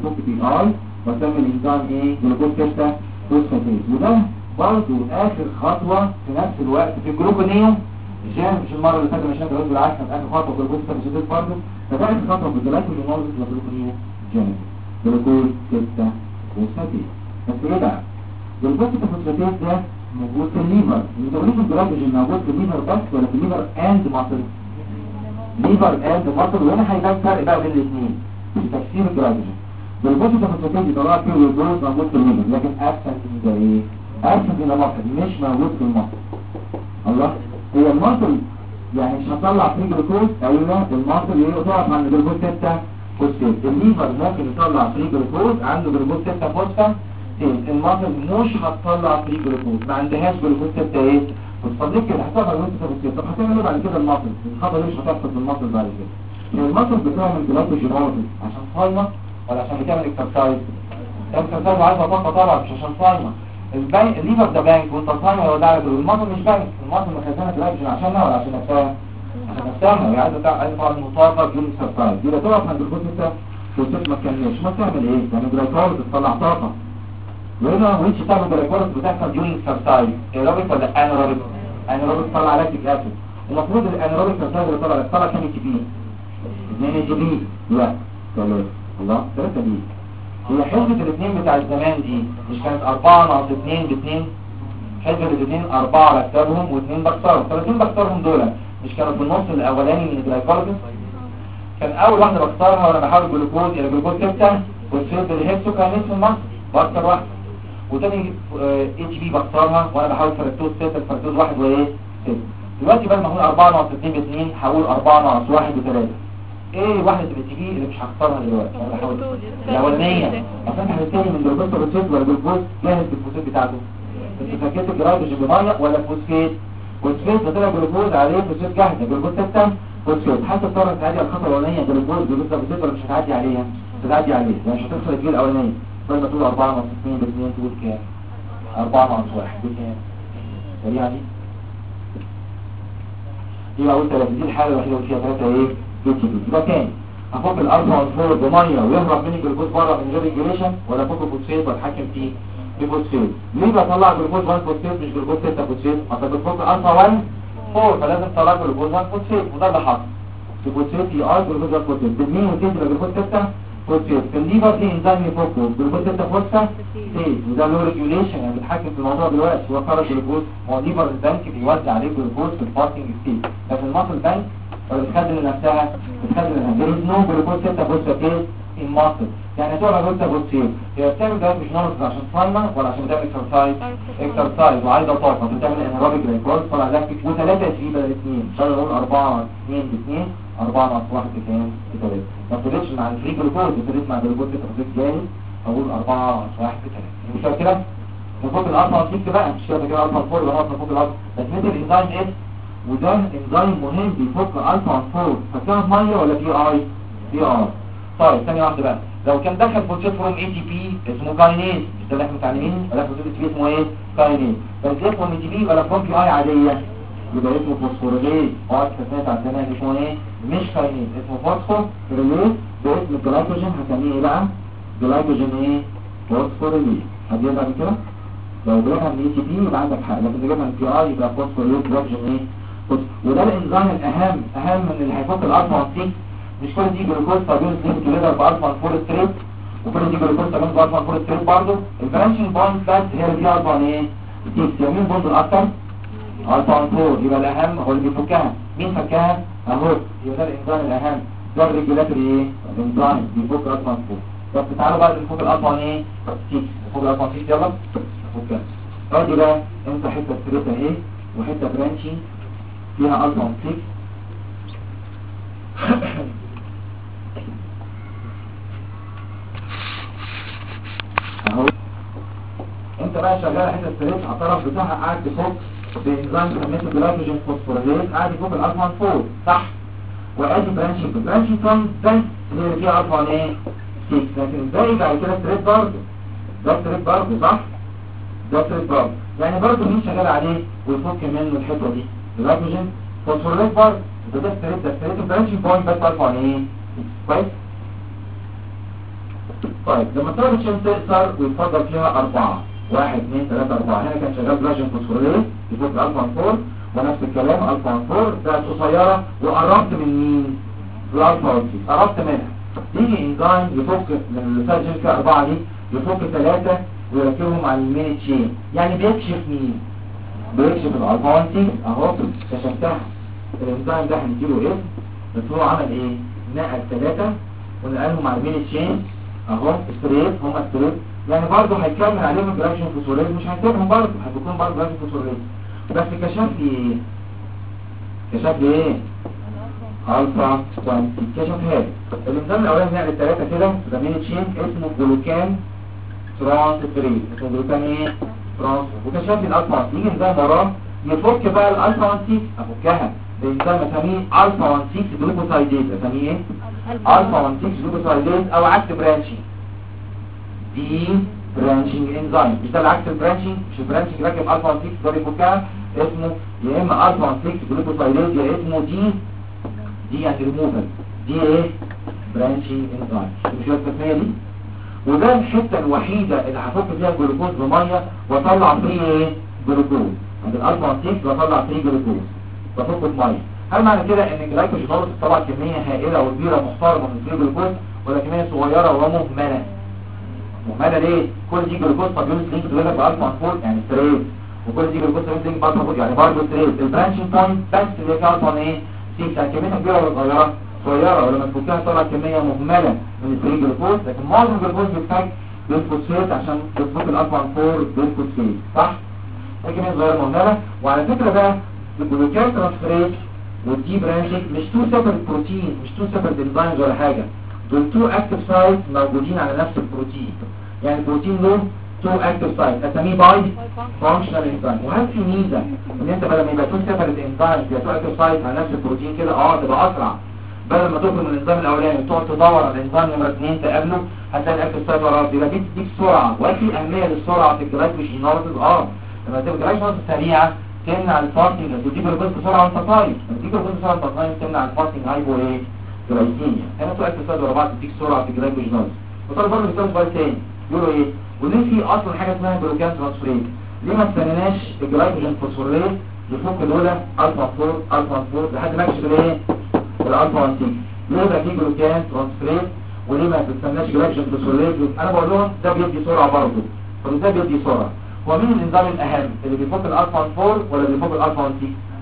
واسمي الانزيم ايه جلوكوز 6 فوسفاتيز. وده برضه اخر خطوه في نفس الوقت في الجلوكونيوم مش المره اللي فاتت مش هنقول بالعكس اخر خطوه في جلوكوز 6 فوسفاتيز برضه. فده اخر خطوه في الجلايكوجينيسيس والجلوكونيوم جينيسيس جلوكوز 6 فوسفاتيز. بس ايه بقى جلوكوز 6 فوسفاتيز ده موجود في الليفر. الميتابوليزم الجلايكوجين موجود في الليفر بس ولا في الليفر اند ماسل؟ ليفر اند ماسل. وهنا هيبان فرق بقى بين الاثنين في تكسير الجلايكوجين. جلوكوز 6 فوسفاتيز بيطلع فيه جلوكوز موجود في الليفر لكن ابسنت ده ايه ابسنت من الماسل مش موجود في الماسل. الله هي الماسل يعني مش هتطلع فيه جلوكوز. ايوه الماسل ايه تقف عند جلوكوز 6 فوسفات. الليفر ممكن يطلع فيه جلوكوز عنده جلوكوز 6 فوسفات. الماسل مش هتطلع فري جلوكوز ما عندهاش جلوكوز 6 ايه فوسفات كده هتطلع جلوكوز 6 فوسفات. طب هتعمل ايه بعد كده الماسل؟ الخطوه دي مش هتحصل في الماسل بعد كده. الماسل بتعمل جلايكوجينيسيس عشان صايمه ولا عشان بتعمل اكسرسايز؟ اكسرسايز وعايزه طاقه طبعا مش عشان صايمه. الليفر ده بانك وانت صايم ولا ده الماسل مش بانك. الماسل مخزنه جلايكوجين عشانها ولا عشان نفسها؟ عشان نفسها. هي عايزه طبعا طاقه بدون اكسرسايز. يبقى تقف عند جلوكوز 6 فوسفات ما تكملش. ما تعمل ايه؟ تعمل جلايكوز تطلع طاقه. وهنا ويتش تعمل جلايكوز بتحصل during exercise aerobic ولا anaerobic؟ anaerobic طلع لاكتيك اسيد. المفروض الانيروبيك exercise اللي طلع كام تي بي؟ 2 تي بي. لا 3 الله 3 دي. هي حسبة الاثنين بتاع الزمان دي مش كانت 4 ناقص 2 ب2؟ حسبة الاثنين 4 بكتبهم و2 بكسرهم. 30 بكسرهم دول مش كانوا في النص الاولاني من الجلايكوز؟ كان اول واحده بكسرها وانا بحاول جلوكوز الى جلوكوز 6 والسيد الهيكسوكاينيز في النص بكسر واحده. وتاني اتش بي بكسرها وانا بحاول فركتوز 6 الفركتوز 1 وايه 6. دلوقتي بدل ما اقول 4 ناقص 2 ب2 هقول 4 ناقص 1 ب3. ايه واحده الاتش بي اللي مش هخسرها دلوقتي؟ انا بحاول الاولانيه اصلا هنتكلم من جلوكوز فوسفات ولا جلوكوز جاهز بالفوسفات بتاعته. انت فكيت الجلايكوجين بميه ولا فوسفات؟ فوسفات طلع جلوكوز عليه فوسفات جاهزه جلوكوز 6 فوسفات. حتى الطاره تعدي على الخطوه الاولانيه جلوكوز فوسفات ولا مش هتعدي عليها؟ هتعدي عليه يعني مش هتخسر الجيل الاولانيه. بدل ما تقول 4 ناقص 2 ب2 تقول كام؟ 4 ناقص 1 بكام؟ سريعة دي؟ يبقى اقول 3 دي الحالة الوحيدة اللي فيها 3 ايه؟ اتش بي. يبقى كام؟ افك الاربع والفور بمية ويهرب مني جلوكوز بره من غير ريجوليشن ولا افك فوسفات واتحكم فيه بفوسفات؟ ليه بطلع جلوكوز 1 فوسفات مش جلوكوز 6 فوسفات؟ اصل بتفك الفا 1 4 فلازم تطلع جلوكوز 1 فوسفات وده اللي حصل. الفوسفات في جلوكوز 1 فوسفات بالمين وتنزل جلوكوز 6 فوسفات. في الليفر في انزيم يفكه جلوكوز 6 فوسفات وده له ريجوليشن يعني بيتحكم في الموضوع دلوقتي. هو خرج جلوكوز هو الليفر البنك بيوزع عليه جلوكوز في الفاستنج ستيت. لكن الماسل بنك ولا بتخزن لنفسها there is no glucose 6 فوسفاتيز in muscle. يعني تقول جلوكوز فوسفات هي بتعمل ده مش نورمال عشان صايمه ولا عشان بتعمل اكسرسايز وعايزه طاقه بتعمل انيروبيك جلايكوز طلع لاكتيك و3 تجيب بدل 2 بدل اقول 4 2 ب2 4 ناقص 1 بكام؟ ب3. ما ابتديتش مع الفري جلوكوز ابتديت مع جلوكوز فوسفات جاهز اقول 4 ناقص 1 ب3. مش كده؟ نفوق الالفا 6 بقى مش كده كده الفا 4 يبقى نفوق الالفا بس مثل الانزيم اس وده انزيم مهم بيفك الفا 4 فكان ميه ولا بي اي؟ بي اي. طيب ثانيه واحده بقى لو كان دخل فوسفات فروم اي تي بي اسمه كاينيز مش ده اللي احنا متعلمين ولا فوسفات تي بي اسمه ايه؟ كاينيز. بس اسمه اي تي بي ولا فروم بي اي عاديه يبقى اسمه فوسفوريليز. اقعد كتبت على الزمان اسمه ايه؟ مش كاينيز اسمه فوسفوريليز باسم الجلايكوجين هسميه ايه بقى؟ جلايكوجين ايه؟ فوسفوريليز. حد يقدر كده؟ لو جبنا من اي تي بي يبقى عندك حق لكن جبنا من بي اي يبقى فوسفوريليز جلايكوجين ايه؟ وده الانزيم الاهم من اللي هيفك الالفا 6. مش كل دي جلوكوز تابيون سليم توليدر بالفا 4 ستريت وكل دي جلوكوز تابيون بالفا 4 ستريت برضه. البرانشنج بوينت بس هي اللي فيها الفا ايه؟ 6 مين بوند الاكتر؟ الفا 4 يبقى الاهم هو اللي بيفكها. مين فكها؟ اهو يبقى ده الانزيم الاهم ده الريجولاتوري ايه؟ الانزيم بيفك الفا 4. طب تعالوا بقى نفك الالفا ايه؟ 6 نفك الالفا 6 يلا نفكها. ادي بقى انت حته ستريت اهي وحته برانشنج فيها الفا 6 اهو. انت بقى شغاله حته ستريت على الطرف بتاعها قاعد تفك بانزيم سميته جلايكوجين فوسفوريليز قاعد يفك الالفا 4 صح؟ وادي برانشنج بوينت بس اللي فيها الفا ايه 6 لكن الباقي بعد كده ستريت برضه ده ستريت برضه صح؟ ده ستريت برضه يعني برضه مين شغال عليه ويفك منه الحته دي جلايكوجين فوسفوريليز برضه ده ستريت برانشنج بوينت بس الفا ايه كويس؟ طيب لما الطرف تشين تقصر ويتفضل فيها 4 1 2 3 4 هنا كان شغال جلايكوجين فوسفوريليز يفك الفا 4 ونفس الكلام الفا 4 بقت قصيره وقربت من مين؟ الالفا 6 قربت منها يجي انزيم يفك من السيرجن في 4 دي يفك 3 ويركبهم على المين تشين يعني بيكشف مين؟ بيكشف الالفا 6 اهو كشفتها الانزيم ده هنديله اسم بس هو عمل ايه؟ نقل 3 ونقلهم على المين تشين اهو ستريت هم ستريت يعني برضه هيكمل عليهم الجلايكوجين فوسفوريليز مش هيسيبهم برضه هيكون برضه جلايكوجين فوسفوريليز بس كشف لي ايه؟ كشف لي ايه؟ الفا 1 كشف هذا الانزيم الاولاني نقل الثلاثه كده ده مين تشين اسمه جلوكان ترانسفيريز اسمه جلوكان ايه؟ ترانس وكشف لي الالفا يجي انزيم وراه يفك بقى الالفا 1 6 افكها الانزيم اسميه الفا 1 6 جلوكوسايديز اسميه ايه؟ الفا 1 6 جلوكوسايديز او عكس برانشنج دي برانشنج انزيم مش ده العكس البرانشنج مش البرانشنج راكب الفا 1 6 ده بيفكها اسمه يا اما الفا 1 6 جلوكوسايديز يا اسمه دي يعني ريموفال دي ايه برانشنج انزيم مش التسميه دي وده الحته الوحيده اللي هفك فيها الجلوكوز بميه واطلع فيه ايه جلوكوز عند الالفا 1 6 واطلع فيه جلوكوز بفكه بميه هل معنى كده ان الجلايكوجينوليز طبعا كميه هائله وكبيره محترمه من فيه جلوكوز ولا كميه صغيره ومهمله مهمله ليه كل دي جلوكوز فابيولوس لينك ديفلوب بالفا 4 يعني ستريت وكل دي جلوكوز فابيولوس لينك بالفا 4 يعني برضه ستريت البرانشنج بوينت بس اللي فيها الفا ايه 6 كميتها كبيره ولا صغيره صغيره ولما تفكها طلع كميه مهمله من الفري جلوكوز لكن معظم الجلوكوز بيحتاج بالفوسفات عشان تفك الالفا 4 بالفوسفات صح دي كميه صغيره مهمله وعلى فكره بقى الجلوكان ترانسفيريز والدي برانشنج مش تو سيبريت بروتين مش تو سيبريت انزيمز ولا حاجه دول تو اكتف سايت موجودين على نفس البروتين يعني البروتين له تو اكتف سايت اسميه باي فانكشنال انزيم وهل في ميزه ان انت بدل ما يبقى تو سيبريت انزيمز يبقى تو اكتف سايت على نفس البروتين كده تبقى اسرع بدل ما تخرج من الانزيم الاولاني وتقعد تدور على الانزيم نمره 2 تقابله هتلاقي الاكتف سايت وراه يبقى دي بتديك سرعه وفي اهميه للسرعه في الجلايكوجينوليز لما تبقى الجلايكوجينوليز سريعه تمنع الفاستنج تديك الجلوكوز بسرعه وانت صايم تديك الجلوكوز بسرعه وانت صايم تمنع الفاستنج هايبو ايه جلايكيميا هنا تو اكتف ورا بعض تديك سرعه في الجلايكوجينوليز وطلع برضه بيسالوا سؤال تاني يقولوا ايه وليه في اصلا حاجه اسمها جلوكان ترانسفيريز ليه ما استنيناش الجلايكوجين فوسفوريليز يفك دول الفا 4 لحد ما يكشف الايه الالفا 1 6 ليه بقى في جلوكان ترانسفيريز وليه ما تستناش جلايكوجين فوسفوريليز انا بقول لهم ده بيدي سرعه برضه فده بيدي سرعه هو مين الانزيم الاهم اللي بيفك الالفا 4 ولا اللي بيفك الالفا 1 6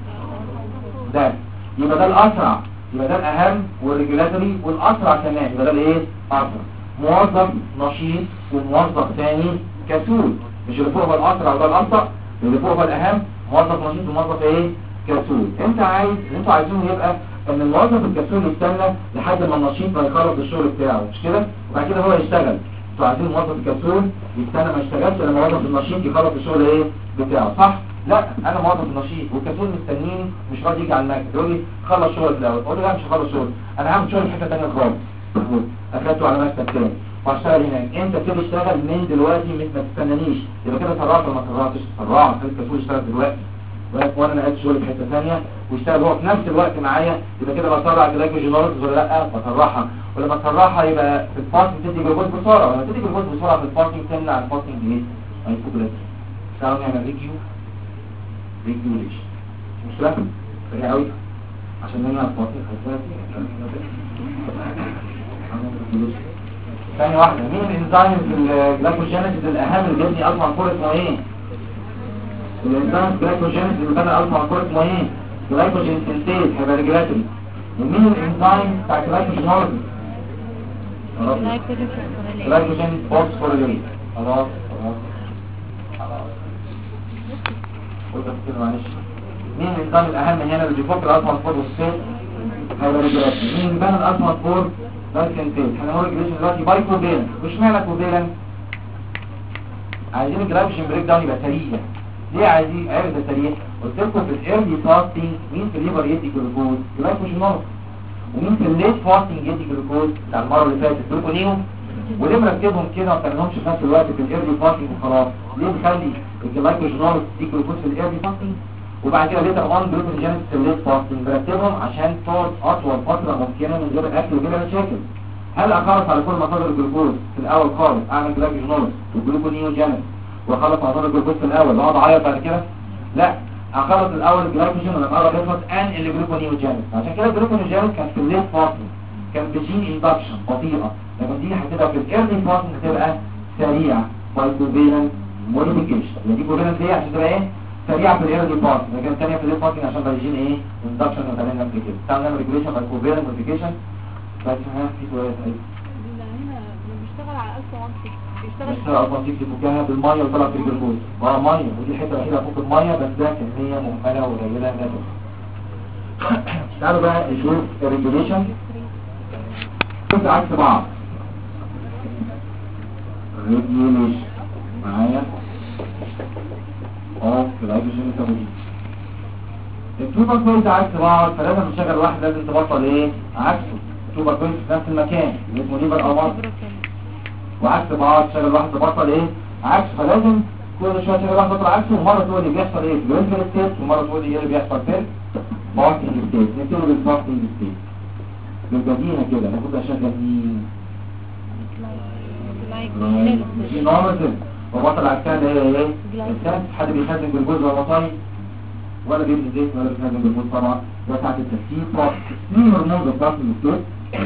ده يبقى ده الاسرع يبقى ده الاهم والريجولاتوري والاسرع كمان يبقى ده الايه اسرع موظف نشيط وموظف ثاني كسول مش اللي فوق هو الاسرع وده الابطا اللي فوق هو الاهم موظف نشيط وموظف ايه كسول انت عايز اللي انتوا عايزينه يبقى ان الموظف الكسول يستنى لحد ما النشيط ما يخلص الشغل بتاعه مش كده وبعد كده هو يشتغل انتوا عايزين الموظف الكسول يستنى ما يشتغلش لما الموظف النشيط يخلص الشغل ايه بتاعه صح لا انا موظف نشيط والكسول مستنيني مش راضي يجي على المكتب يقول لي خلص شغل الاول اقول له لا مش هخلص شغل انا هعمل شغل في حته ثانيه خالص اخدته على مكتب تاني واشتغل هناك انت كده اشتغل من دلوقتي ما تستنانيش يبقى كده سرعت ولا ما سرعتش سرعت خلي الكسول يشتغل دلوقتي وانا نقلت شغل في حته ثانيه واشتغل هو في نفس الوقت معايا يبقى كده بسرع جلايكوجينوليز ولا لا بسرعها ولما تسرعها يبقى في الفاستنج تدي جلوكوز بسرعه ولما تدي جلوكوز بسرعه في الفاستنج تمنع الفاستنج ايه هيفوكولاتي تعالوا نعمل ريجوليشن مش فاهم سريع قوي عشان نمنع الفاستنج ثاني واحده مين الانزيم في الجلايكوجينيسيس الاهم اللي بيبني الفا 4 اسمه ايه الانزيم جلايكوجينيسيس اللي بنى الفا 4 اسمه ايه جلايكوجين سينثيز هيبقى ريجولاتوري ومين الانزيم بتاع الجلايكوجينوليز جلايكوجين فوسفوريليز خلاص قلت كده معلش مين الانزيم الاهم هنا اللي بيفك الالفا 4 والسيل هيبقى ريجولاتوري مين اللي بنى الالفا 4 ده سينثيز هنقول ريجوليشن دلوقتي باي كوفالنت مش معنى كوفالنت عايزين الجلايكوجين بريك داون يبقى سريع. ليه عايزين عرض سريع؟ قلت لكم في الايرلي فاستنج مين في الليفر يدي جلوكوز؟ جلايكوجينوز. ومين في الليت فاستنج يدي جلوكوز؟ بتاع المره اللي فاتت جلوكونيوم. وليه مركبهم كده وما تعملهمش في نفس الوقت في الايرلي فاستنج وخلاص؟ ليه نخلي الجلايكوجينوز تدي جلوكوز في الايرلي فاستنج وبعد كده ليتر اون جلوكوجينيس في الليت فاستنج؟ مرتبهم عشان تقعد اطول فتره ممكنه من غير اكل وغير مشاكل. هل اخلص على كل مصادر الجلوكوز في الاول خالص اعمل جلايكوجينوز وجلوكونيوجينيس واخلص على مصادر الجلوكوز في الاول واقعد اعيط بعد كده؟ لا، اخلص الاول الجلايكوجين ولما اقرب يخلص ان الجلوكونيوجينيس. عشان كده الجلوكونيوجينيس كان في الليت فاستنج كان بجين اندكشن بطيئه، لكن دي هتبقى في الايرلي فاستنج هتبقى سريعه باي كوفالنت موديفيكيشن. يعني دي كوفالنت ليه؟ عشان تبقى ايه؟ سريعه في الايرلي فاستنج، لكن الثانيه في الليت فاستنج عشان بجين ايه؟ اندكشن وتعمل قبل كده. تعمل ريجوليشن باي كوفالنت موديفيكيشن. بس ها في سؤال هنا بيشتغل على 1000 بيشتغل اصلا تيجي تفكها بالميه وطلع في الجلوكوز ميه، ودي الحته الوحيده فوق الميه بس ده كميه مهمله وقليله لا تفرق. تعالوا بقى نشوف الريجوليشن عكس بعض. ريجوليشن معايا اوف الهيدروجين ميتابوليزم. التوبر كويس عكس بعض، فلازم نشغل واحد لازم تبطل ايه عكسه. التوبر كويس في نفس المكان اللي اسمه ليفر او مصر، وعكس بعض شغل واحد تبطل ايه عكس. فلازم كل شويه شغل واحد تبطل عكسه، ومره تقول لي بيحصل ايه في الوينتر ستيت ومره تقول لي ايه اللي بيحصل في الفاستنج ستيت. نبتدي بالفاستنج ستيت بالبديهه كده. ناخد اشغل مين؟ دي نورمال وبطل عكسها اللي هي ايه السنس. حد بيخزن جلوكوز ولا طيب ولا بيبني زيت ولا بيخزن جلوكوز طبعا. ده ساعه التسخين فاست. مين هرمون الفاستنج ستيت؟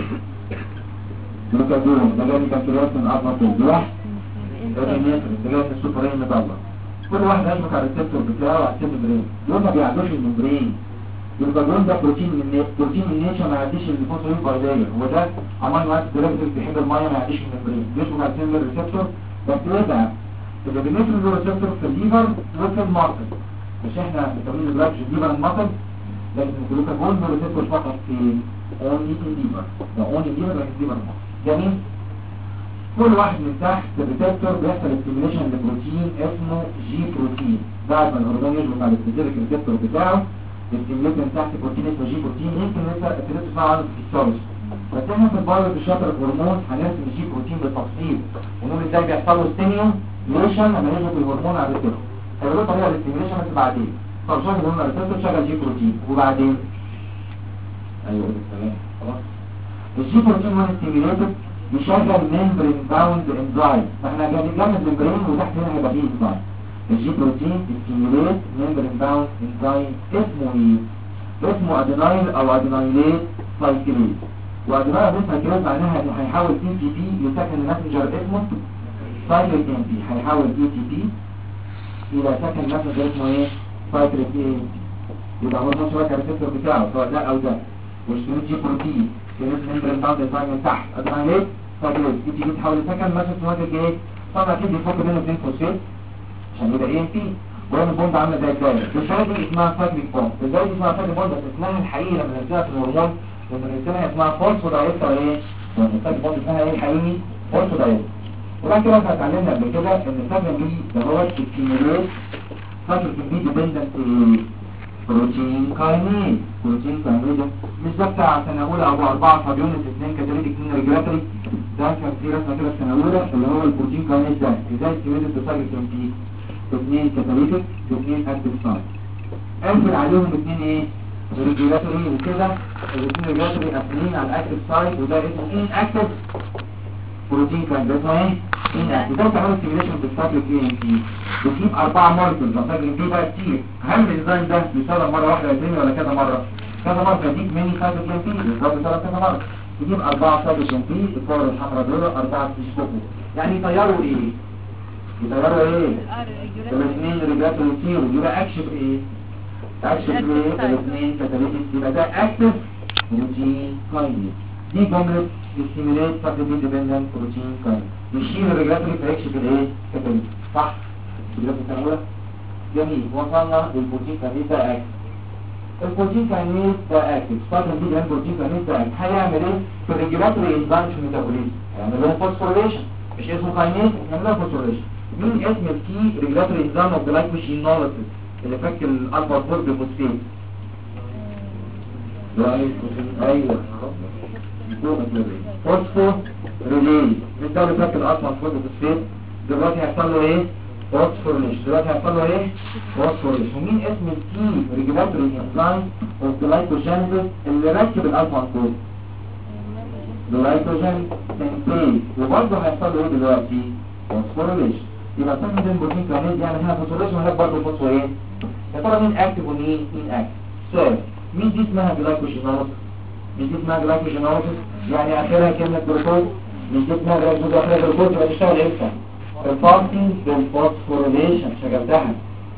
جلوكاجون. ده جاي من البنكرياس من اطراف الجروح، ده جاي من السوبرين مطلع. كل واحد هيشبك على الريسبتور بتاعه وعلى السيل. دول ما بيعدوش الممبرين. الجلوكاجون ده بروتين من النيتشر ما يعديش الفوسفوريل بايليه، وده امينو اسيد ديريفيتيف بيحب الميه ما يعديش الممبرين. بيشبك على السيل ريسبتور بس يبقى الابينيتري ريسبتور في الليفر وفي المصل. مش احنا بنسميه البلاك ليفر المصل، لكن الجلوكاجون ده ريسبتور فقط في اونلي الليفر. ده اونلي الليفر لكن الليفر المصل. جميل. كل واحد من تحت الريسبتور بيحصل استيميليشن لبروتين اسمه جي بروتين. بعد ما الهرمون يشبك على السبيسيفيك ريسبتور بتاعه الاستيميليشن من تحت بروتين اسمه جي بروتين. يمكن لسه ابتديت تسمع عنه في الفيسيولوجي، بس احنا في البايو في شابتر الهرمون هنرسم الجي بروتين بالتفصيل ونقول ازاي بيحصل له ستيميوليشن لما يشبك الهرمون على الريسبتور. هيقولوا طريقه الاستيميليشن بس بعدين. طب شغل الهرمون على الريسبتور شغل جي بروتين وبعدين ايوه الكلام خلاص. الجي بروتين من ستيميوليتد يشغل ممبرين باوند انزايم. فاحنا جنب ممبرين وتحت هنا هيبقى فيه انزايم. الجي بروتين ستيميوليت ممبرين باوند انزايم اسمه ايه؟ اسمه ادينايل او ادينايليت سايكليز. وادينايل سايكليز معناها انه هيحول اي تي بي لسكن ماسنجر اسمه سايكليك ام بي. هيحول اي تي بي الى سكن ماسنجر اسمه ايه؟ سايكليك ام بي. يبقى هو نفس الوقت الريسبتور بتاعه سواء ده او ده. واشتريت جي بروتين كانت ممبرين باوند انزايم من تحت ادينايليت سايكليز دي تيجي تحول لسكن ماسنجر ايه؟ طبعا اكيد بيفك بينه وبين فوسفات عشان يبقى ايه في وهنا البوند عامله زي الدايره. الدايره دي اسمها سايكليك بوند. ازاي دي اسمها سايكليك بوند؟ بس اسمها الحقيقي لما نرسمها في الهرمون لما نرسمها اسمها فوسفودايستر ايه؟ السايكليك بوند اسمها ايه الحقيقي؟ فوسفودايستر. وبعد كده احنا اتعلمنا قبل كده ان السايكليك دي ده هو الكيميليت سايكليك دي ديبندنت بروتين كاينيز. بروتين كاينيز مش ده بتاع سنه اولى او 4 فابيونس 2 كاتاليتيك 2 ريجولاتوري. ده كان في رسمه كده في سنه اولى اللي هو البروتين كاينيز ده ازاي ستيميوليت السايكليك دي 2 كاتاليتيك و2 اكتيف سايت. انزل عليهم 2 ايه ريجولاتوري وكده. الاثنين ريجولاتوري قافلين على الاكتيف سايت وده اسمه ان اكتيف بروتين كان ده اسمه ايه ان اكتيف. ده بتعمل ستيميوليشن بالسايكليك اي ام بي. بتجيب 4 مولكيولز سايكليك بي بقى كتير. هل الانزيم ده بيشتغل مره واحده يا ولا كذا مره؟ كذا مره. يديك ميني سايكليك ام بي بالظبط بيشتغل كذا مره. تجيب 4 سايكليك ام بي الكور الحمراء دول 4 تشبكوا يعني يطيروا ايه؟ يطيروا ايه؟ الاثنين ريجولاتوري كتير يبقى اكشف ايه؟ اكشف ايه؟ الاثنين كاتاليتيك يبقى ده اكتف بروتين كاينيز. دي جمله ستيميوليت سايكليك ديبندنت بروتين كاينيز. يشيل الريجولاتوري فيكشف الايه؟ كاتاليتيك. صح؟ كده في السنه الاولى. جميل. وصلنا للبروتين كاينيز ده اكتف. البروتين كاينيز ده اكتف. سايكليك ديبندنت بروتين كاينيز ده اكتف. هيعمل ايه؟ في الريجولاتوري انزيم ميتابوليزم. هيعمل له فوسفوريليشن. مش اسمه كاينيز، هيعمل له فوسفوريليشن. مين اسم الكي ريجولاتوري انزيم اوف جلايكوجينوليسيس اللي فك الالفا 4 بالفوسفات؟ ايوه فوسفو ريلي. مين ده اللي فك الالفا 4 بالفوسفات؟ دلوقتي هيحصل له ايه؟ فوسفوريليشن. دلوقتي هيحصل له ايه؟ فوسفوريليشن. ومين اسم الكي ريجولاتوري انزيم اوف جلايكوجينوليسيس اللي ركب الالفا 4؟ جلايكوجين سينثيز. وبرضه هيحصل له ايه دلوقتي؟ فوسفوريليشن. يبقى سكندري بروتين كاينيز يعني هنا فوسفوريليشن وهناك برضه فوسفو ايه؟ يا ترى مين اكتف ومين اكتف؟ سؤال، مين دي اسمها جلايكوجينوليسيس؟ مش دي اسمها جلايكوجينوليسيس يعني اخرها كلمه جلوكوز؟ مش دي اسمها جلايكوجين اخرها جلوكوز يبقى تشتغل امتى؟ الفاستنج بالفوسفوريليشن. شغلتها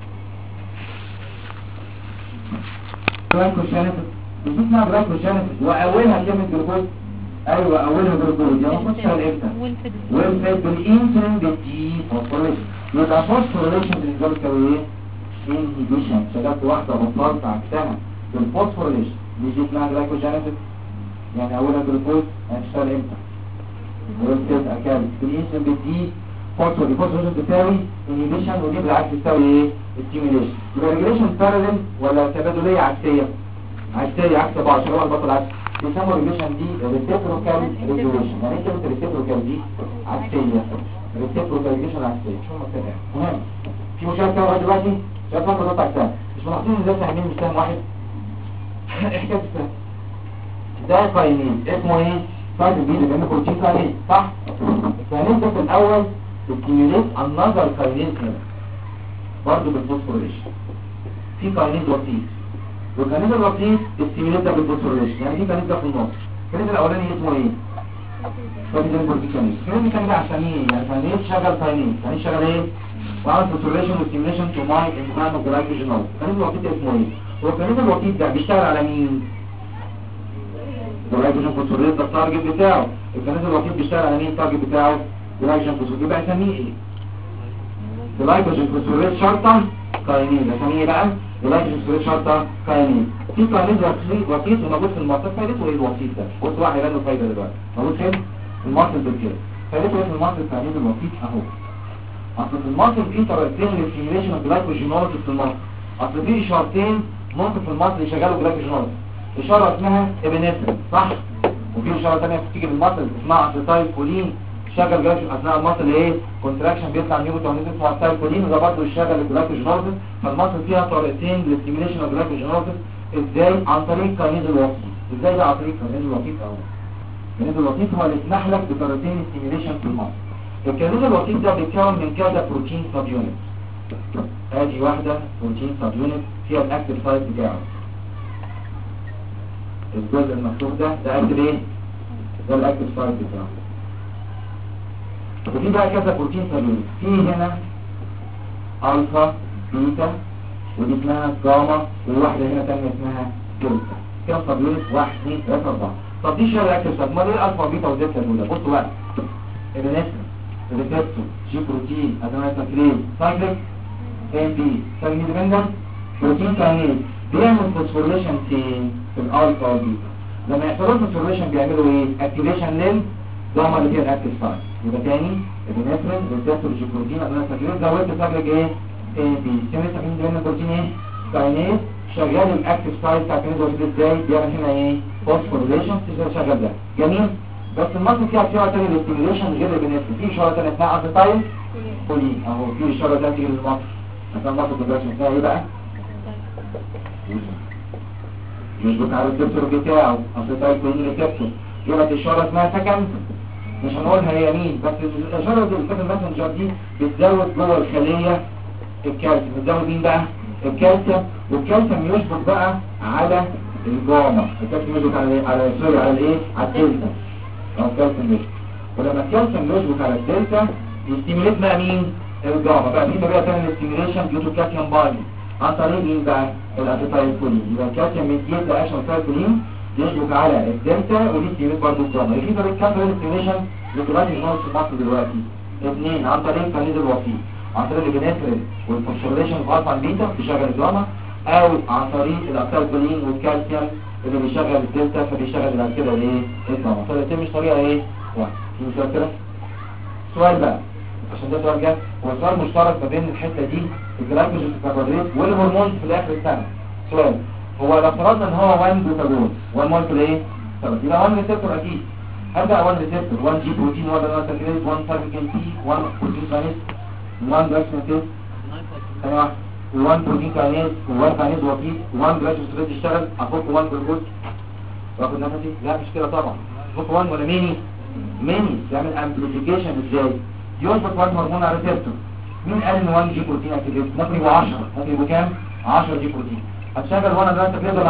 جلايكوجينيسيس. مش دي اسمها جلايكوجينيسيس واولها كلمه جلوكوز؟ ايوه اولها جلوكوز. يبقى المفروض تشتغل امتى؟ والفيد بالانسولين بالدي فوسفوريليشن. يبقى فوسفوريليشن بالنسبه لك ايه؟ انهيبيشن. شغلت واحده بطلت عكسها بالفوسفوريليشن. مش دي اسمها جلايكوجينيسيس يعني اولها جلوكوز. هتشتغل امتى؟ والفيد اكل بالانسولين بالدي فوسفوريليشن تساوي انهيبيشن ودي بالعكس تساوي ايه؟ ستيميوليشن. يبقى ريجوليشن باراليل ولا تبادليه عكسيه؟ عكسيه عكس بعض. شغل البطل عكس. بيسموا الريجوليشن دي ريسيبروكال ريجوليشن. يعني ايه كلمه ريسيبروكال دي؟ عكسيه. ريسيبروكال ريجوليشن عكسيه. شو المفروض؟ تمام. في مشكله كده دلوقتي شايف لك نقطه عكسها. مش ملاحظين ازاي فاهمين مش فاهم واحد؟ احكي بس. ده كاينين اسمه ايه؟ فايت بي لانه بروتين كاينين صح؟ الكاينين ده في الاول بتستيميوليت النظر كاينين هنا برضه بالفوسفوريليشن. في كاينين وسيط والكاينين الوسيط بتستيميوليت ده بالفوسفوريليشن. يعني في كاينين ده في النص. الكاينين الاولاني اسمه ايه؟ فايت بروتين كاينين. الكاينين كان ده عشان ايه؟ يعني كاينين شغل كاينين. كاينين شغل ايه؟ وعمل فوسفوريليشن وستيميوليشن تو ماي انزيم اوف جلايكوجينوليسيس. الكاينين الوسيط اسمه ايه؟ هو الكاينين الوسيط ده بيشتغل على مين؟ جلايكوجين فوسفوريليز ده التارجت بتاعه. الكاينين الوسيط بيشتغل على مين التارجت بتاعه؟ جلايكوجين فوسفوريليز. يبقى اسميه ايه؟ جلايكوجين فوسفوريليز شرطه كاينين. اسميه ايه بقى؟ جلايكوجين فوسفوريليز شرطه كاينين. في كاينين وسيط وموجود في المصل. فايدته ايه الوسيط ده؟ بص واحد يبان له فايده دلوقتي. موجود فين؟ في المصل بالكده. فايدته ايه في المصل الكاينين الوسيط اهو. اصل في المصل في طريقتين للستيميوليشن اوف جلايكوجينوليسيس في المصل. اصل في اشارتين ممكن في المصل يشغلوا جلايكوجينوليسيس. اشاره اسمها ابنفرين صح؟ وفي اشاره ثانيه بتيجي للمصل اسمها اسيتايل كولين. شغل جلايكوجين اثناء المصل ايه؟ كونتراكشن بيطلع نيوترونيز اسمه اسيتايل كولين وده برضه يشغل الجلايكوجينوليسيس. فالمصل فيها طريقتين للستيميوليشن اوف جلايكوجينوليسيس. ازاي؟ عن طريق كاينيز الوسيط. ازاي ده عن طريق كاينيز الوسيط اهو. الكاينيز الوسيط هو اللي يسمح لك بطريقتين ستيميوليشن في المصل. الكاينيز الوسيط ده بيتكون من كذا بروتين سب يونت. ادي واحده بروتين سب يونت فيها الاكتيف سايت بتاعه. الجزء المفتوح ده اكتف ايه؟ ده الاكتف سايت بتاعه. وفي بقى كذا بروتين سب يونت. في هنا الفا بيتا ودي اسمها جاما وواحده هنا ثانيه اسمها دلتا. كام سب يونت؟ 1 2 3 4. طب دي شغله اكتف سايت. امال ايه الفا بيتا ودلتا دول؟ بصوا بقى الانسولين ريسبتور جي بروتين ادينوسايكلين سايكليك ام بي سايكلين ديبندنت بروتين كاينيز بيعمل فوسفوريليشن في الالفا بيتا. لما يحصلوا فوسفوريليشن بيعملوا ايه؟ اكتيفيشن للجاما اللي فيها الاكتف سايت. يبقى تاني الانسولين ريسبتور جي بروتين ادينوسايكلين زودت سايكليك ايه؟ ام بي سايكلين ديبندنت بروتين ايه؟ كاينيز شغال الاكتف سايت بتاع الكاينيز ازاي؟ بيعمل هنا ايه؟ فوسفوريليشن شغال ده جميل. بس المصل فيها اشاره ثانيه للستيميوليشن غير البنفرين. في اشاره ثانيه اسمها اسيتايل كولين اهو. في اشاره ثانيه للمصل. مثلا المصل دلوقتي اسمها ايه بقى؟ يشبك على الريسبتور بتاعه اسيتايل كولين ريسبتور. يبقى اشاره اسمها سكند مش هنقولها هي مين. بس الاشاره دي السكند ماسنجر دي بتزود جوه الخليه الكالسيوم. بتزود مين بقى؟ الكالسيوم. والكالسيوم يشبك بقى على الجاما. الكالسيوم يشبك على سوري على الايه؟ على الدلتا. الكالسيوم يشبك. ولما الكالسيوم يشبك على الدلتا يستيميليت بقى مين؟ الجاما. بقى مين بقى تاني الاستيميليشن ديو تو كالسيوم بايندينج عن طريق مين بقى؟ الاسيتايل كولين. يبقى الكالسيوم ميديت اكشن اسيتايل كولين يشبك على الدلتا ودي ستيميليت برضه الجاما. في طريقه كام طريقه ستيميليشن لكلاتي جنوس في مصر دلوقتي؟ اثنين عن طريق كاينيز الوسيط. عن طريق البنفرين والفوسفوريليشن في الفا بيتا بيشغل الجاما او عن طريق الاسيتايل كولين والكالسيوم اللي بيشغل الدلتا فبيشغل بعد كده ايه؟ الجاما. فده مش طريقه ايه؟ واحد. في مثال كده؟ سؤال بقى عشان ده سؤال جه. هو سؤال مشترك ما بين الحته دي الجلايكوجين كاربوهيدرات والهرمون في الاخر السنه. سؤال، هو لو فرضنا ان هو 1 جلوكاجون 1 مولكيول ايه؟ طب يبقى 1 ريسبتور اكيد. هل بقى 1 ريسبتور 1 جي بروتين ولا 1 ساكريز 1 سايكلين تي 1 بروتين كاينيز 1 جلايكوجين ثانيه واحده 1 بروتين كاينيز 1 كاينيز وكيل 1 جلايكوجين يشتغل احط 1 جلوكوز واخد نفسي؟ لا مش كده طبعا. احط 1 ولا ميني يعمل امبليفيكيشن ازاي؟ يربط 1 هرمون على ريسبتور. مين قال ان 1 جي بروتين اكتيفيت؟ ممكن يبقى 10 ممكن يبقى كام؟ 10 جي بروتين. هتشغل 1 دلوقتي تقدر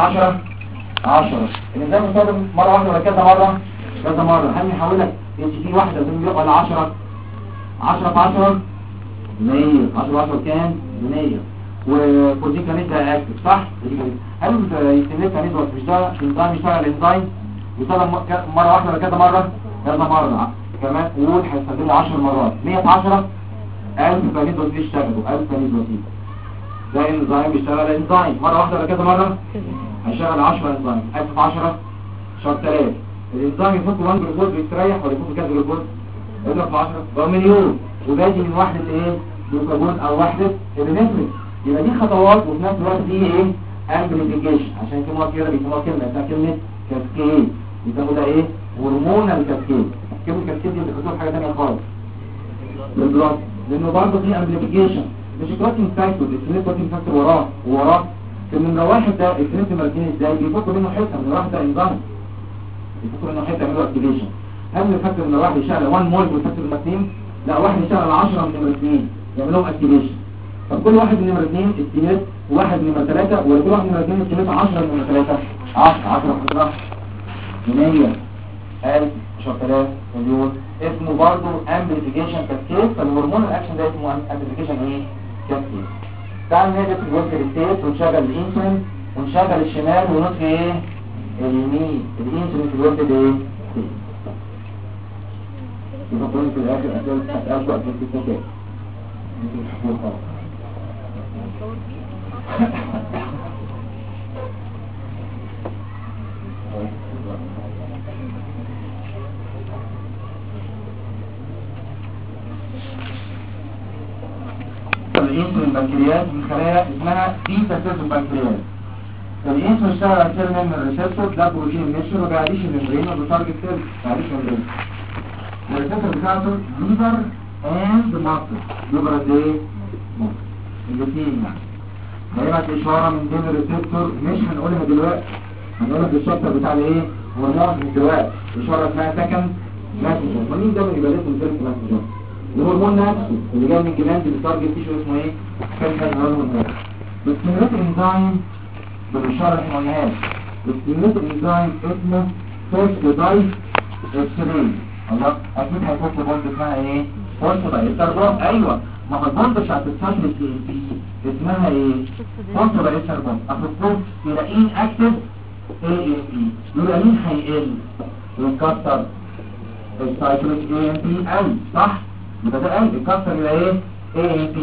10 الانزيم بيستخدم مره واحده ولا كذا مره؟ هل يحولك اتش تي واحده ولا 10 في 10 100 10 كام 100 وبروتين كانت ده اكتف صح. هل يستمر كانت بس مش ده الانزيم يشتغل الانزيم يستخدم مره واحده ولا كذا مره كمان قول هيستخدمه 10 مرات 100 في 10 1000 كانت بس بيشتغلوا 1000 كانت بس ده انزيم بيشتغل انزيم مره واحده ولا كذا مره هيشغل 10 انزيم 1000 في 10 10000 الانزيم يفك 1 جلوكوز بيستريح ولا يفك كذا جلوكوز يضرب في 10 ده مليون وباقي من وحده ايه جلوكاجون او وحده البنفرين. يبقى دي خطوات وفي نفس الوقت دي ايه امبليفيكيشن. عشان كده بيسموها كلمه اسمها كلمه كاسكيد. بيسموها ده ايه هرمونال كاسكيد. كلمه كاسكيد دي بتخصص حاجه ثانيه خالص بالبلاد لانه برضه في امبليفيكيشن مش كروتين فاكتور السنين كروتين فاكتور وراه في النمره واحد ده السنين ماركين ازاي بيفكوا منه حته من واحده انزيم بيفكوا منه حته يعملوا اكتيفيشن. هل الفاكتور من واحد يشتغل 1 مول والفاكتور من 2 لا واحد يشتغل 10 من نمره 2 يعملوا اكتيفيشن. طب كل واحد من نمره 2 استيميت وواحد من نمره 3 وكل واحد من نمره 2 استيميت 10 من نمره 3 10 100 1000 10000 مليون اسمه برضه امبليفيكيشن كاسكيد. فالهرمون الاكشن ده اسمه امبليفيكيشن ايه كاسكيد. تعال نهدف الوقت الستيت ونشغل الانسولين ونشغل الشمال ونطفي ايه اليمين الانسولين في الوقت ده ايه يفضلون في الاخر اسألك وقت الستيت الانسولين البنكرياس من خلايا اسمها بيتا سيلز البنكرياس. الانسولين اشتغل على سيل من الريسبتور ده بروتين ميشن وما بيعديش الممبرين وبيتارجت سيل ما بيعديش الممبرين. الريسبتور بتاعته ليفر اند ماسل ليفر قد ايه؟ الاثنين يعني. هيبعت اشاره من بين الريسبتور مش هنقولها دلوقتي هنقولها في الشابتر بتاع الايه؟ هرمون من دلوقتي اشاره اسمها سكند ماسنجر. ومين ده اللي بيبقى اسمه سيرك ماسنجر؟ الهرمون نفسه اللي جاي من الجلاند بيتارجت تيشو اسمه ايه؟ كالسيوم هرمون. بستيموليت الانزيم بالاشاره اللي احنا قلناها بستيموليت الانزيم اسمه فوسفودايز اكسرين. الله اكيد هيفك بوند اسمها ايه؟ فوسفودايز كربون. ايوه ما هو البوند بتاعت السايكل في اسمها ايه؟ فوسفودايز كربون. افكوه الى ان اكتف اي ام بي يبقى مين هيقل ويكسر السايكليك اي ام بي قل صح؟ يبقى ده قلب الكسر الى ايه؟ AMP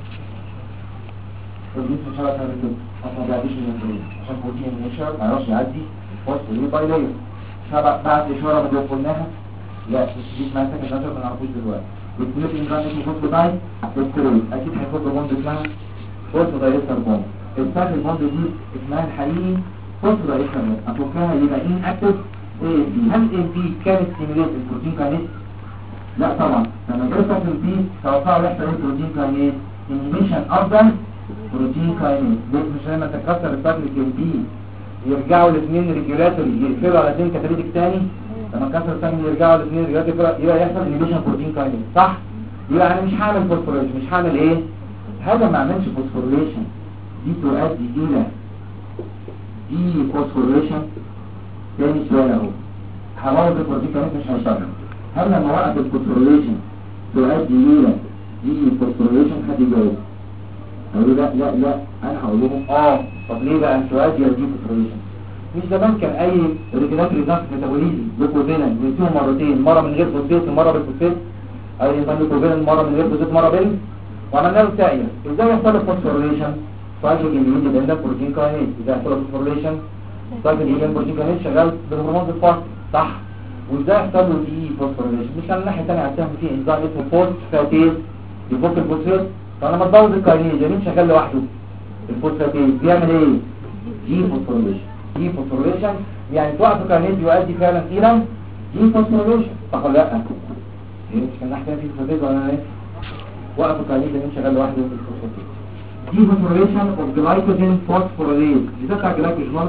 الجسم مش عارف يعمل كده عشان ما يعديش من الانسولين عشان بروتين النشر ما يعرفش يعدي وسط ليه بايلير بعد اشاره ما قلناها لا مش دي اسمها سكند نشر ما نعرفوش دلوقتي. والكليت انزيم اسمه فوسفودايز اكسرين اكيد هيفك بوند اسمها فوسفودايز كربون. السايكل بوند دي اسمها الحقيقي فوسفودايز كربون. افكها يبقى ان اكتف AMP. هل AMP كانت ستيميوليت البروتين كانت؟ لا طبعا لما جربت في البي توقعوا يحصل ايه بروتين كاينيز انيميشن افضل بروتين كاينيز. مش لما تكسر السايكليك البي يرجعوا الاثنين ريجولاتوري يقفلوا على اثنين كاتاليتيك تاني لما كسر الثاني يرجعوا الاثنين ريجولاتوري يبقى يحصل انيميشن بروتين كاينيز صح؟ يبقى انا مش هعمل فوسفوريليشن مش هعمل ايه؟ هذا ما عملش فوسفوريليشن دي تؤدي الى دي فوسفوريليشن. تاني سؤال اهو هبوظ البروتين كاينيز مش هيشتغل. هل لما وقت الفوسفوريليشن تؤدي الى دي فوسفوريليشن حد يجاوب؟ هقول لا انا هقول لهم طب ليه بقى تؤدي الى دي فوسفوريليشن؟ مش زمان كان اي ريجولاتوري ضغط ميتابوليزم لوكوفينال بيديهم مرتين مره من غير فوسفات ومره بالفوسفات او يبقى لوكوفينال مره من غير فوسفات مره بال وعملنا له سائل. ازاي يحصل الفوسفوريليشن؟ سايكل انهبيتد ده بروتين كاينيز. ازاي يحصل الفوسفوريليشن؟ سايكل انهبيتد بروتين كاينيز شغال بالهرمون الفاست صح؟ وازاي يحصل له دي فوسفوريليشن؟ مش على الناحيه الثانيه هتعمل فيه انزيم اسمه فوسفاتيز يفك الفوسفات. فلما تبوظ الكاينيز مين شغال لوحده؟ الفوسفاتيز بيعمل ايه؟ دي فوسفوريليشن يعني توقف الكاينيز يؤدي فعلا الى دي فوسفوريليشن صح ولا لا؟ مش كان نحكي في الفوسفاتيز ولا ايه؟ وقف الكاينيز مين شغال لوحده؟ الفوسفاتيز. دي فوسفوريليشن اوف جلايكوجين فوسفوريليز دي بتاع جلايكوجين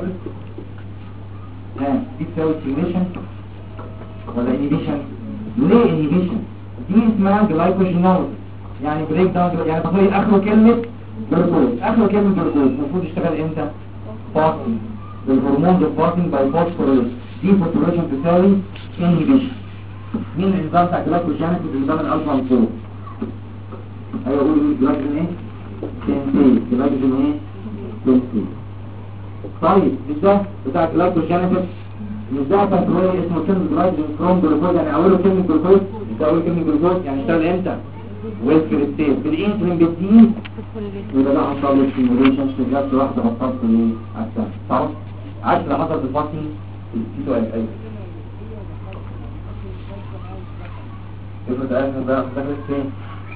دي تساوي ستيميشن ولا انيبيشن؟ ليه انيبيشن؟ دي اسمها جلايكوجينوز يعني بريك داون يعني تقول اخر كلمه جلوكوز اخر كلمه جلوكوز المفروض يشتغل امتى؟ فاستنج بالهرمون الفاستنج باي فوسفوريليز دي فوسفوريليشن تساوي انيبيشن. مين الانزيم بتاع جلايكوجينيسيس الانزيم الالفا 2 ايوه قول جلايكوجين ايه؟ سنتي جلايكوجين ايه؟ سنتي. طيب مش ده بتاع جلايكوجينيسيس مش ده كنترول اسمه كلمه جلايكوجين كروم جلوكوز يعني اوله كلمه جلوكوز مش اول كلمه جلوكوز يعني اشتغل امتى؟ والكريستين بالانسولين بالدي يبقى ده حصل له ستيميوليشن شغلت واحده بطلت ايه؟ عكسها صح؟ عكس اللي حصل في الفاستنج في سؤال ايوه افرض عايز بقى دخلت فين؟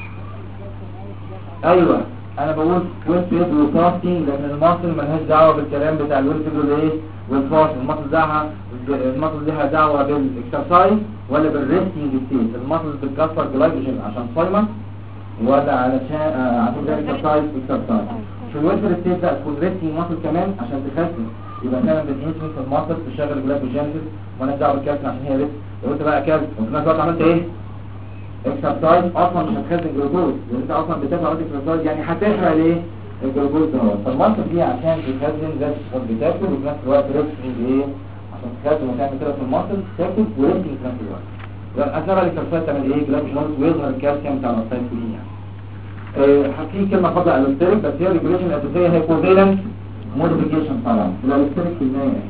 ايوه انا بقول وينفيد وفاستنج لان المصل ملهاش دعوه بالكلام بتاع الوينفيد والايه والفاستنج المصل ليها دعوه بالاكسرسايز ولا بالريستنج ستيت. المصل بتكسر جلايكوجين عشان صايمه ولا علشان الاكسرسايز في الوينفيد ستيت ده تكون ريستنج مصل كمان عشان تخسس يبقى فعلا بالانسولين في المصل تشغل جلايكوجينيسيس وانا دعوه بالكالسيوم عشان هي ريست. لو انت بقى اكلت وفي نفس الوقت عملت ايه؟ اكسرسايز اصلا مش هتخزن جلوكوز لان انت اصلا بتاكل عملت اكسرسايز يعني هتحرق ايه الجلوكوز ده. فالمنطق دي عشان تخزن لازم تكون بتاكل وفي نفس الوقت ريستنج ايه عشان تخزن وتعمل كده في المنطق تاكل وريستنج في نفس الوقت. اثناء الاكسرسايز تعمل ايه جلايكوجينوز ويظهر الكالسيوم بتاع الاوكسيد كلين يعني. في كلمه فاضله على الالستريك بس هي الريجوليشن الاساسيه هي كوفالنت موديفيكيشن طبعا الالستريك في النهايه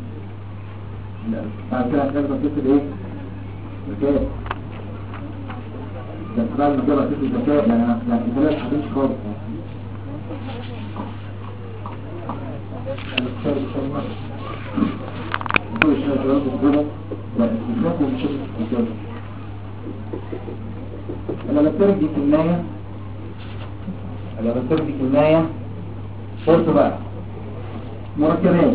بعد كده هتلاقي بتكتب ايه؟ ذكاء ده بعد ما جاب اساس الذكاء يعني الثلاث حديث خالص كل شيء جواب الجمل لا الذكاء مش الذكاء. الالكتريك دي كمية الالكتريك دي كمية صورته بقى مركبات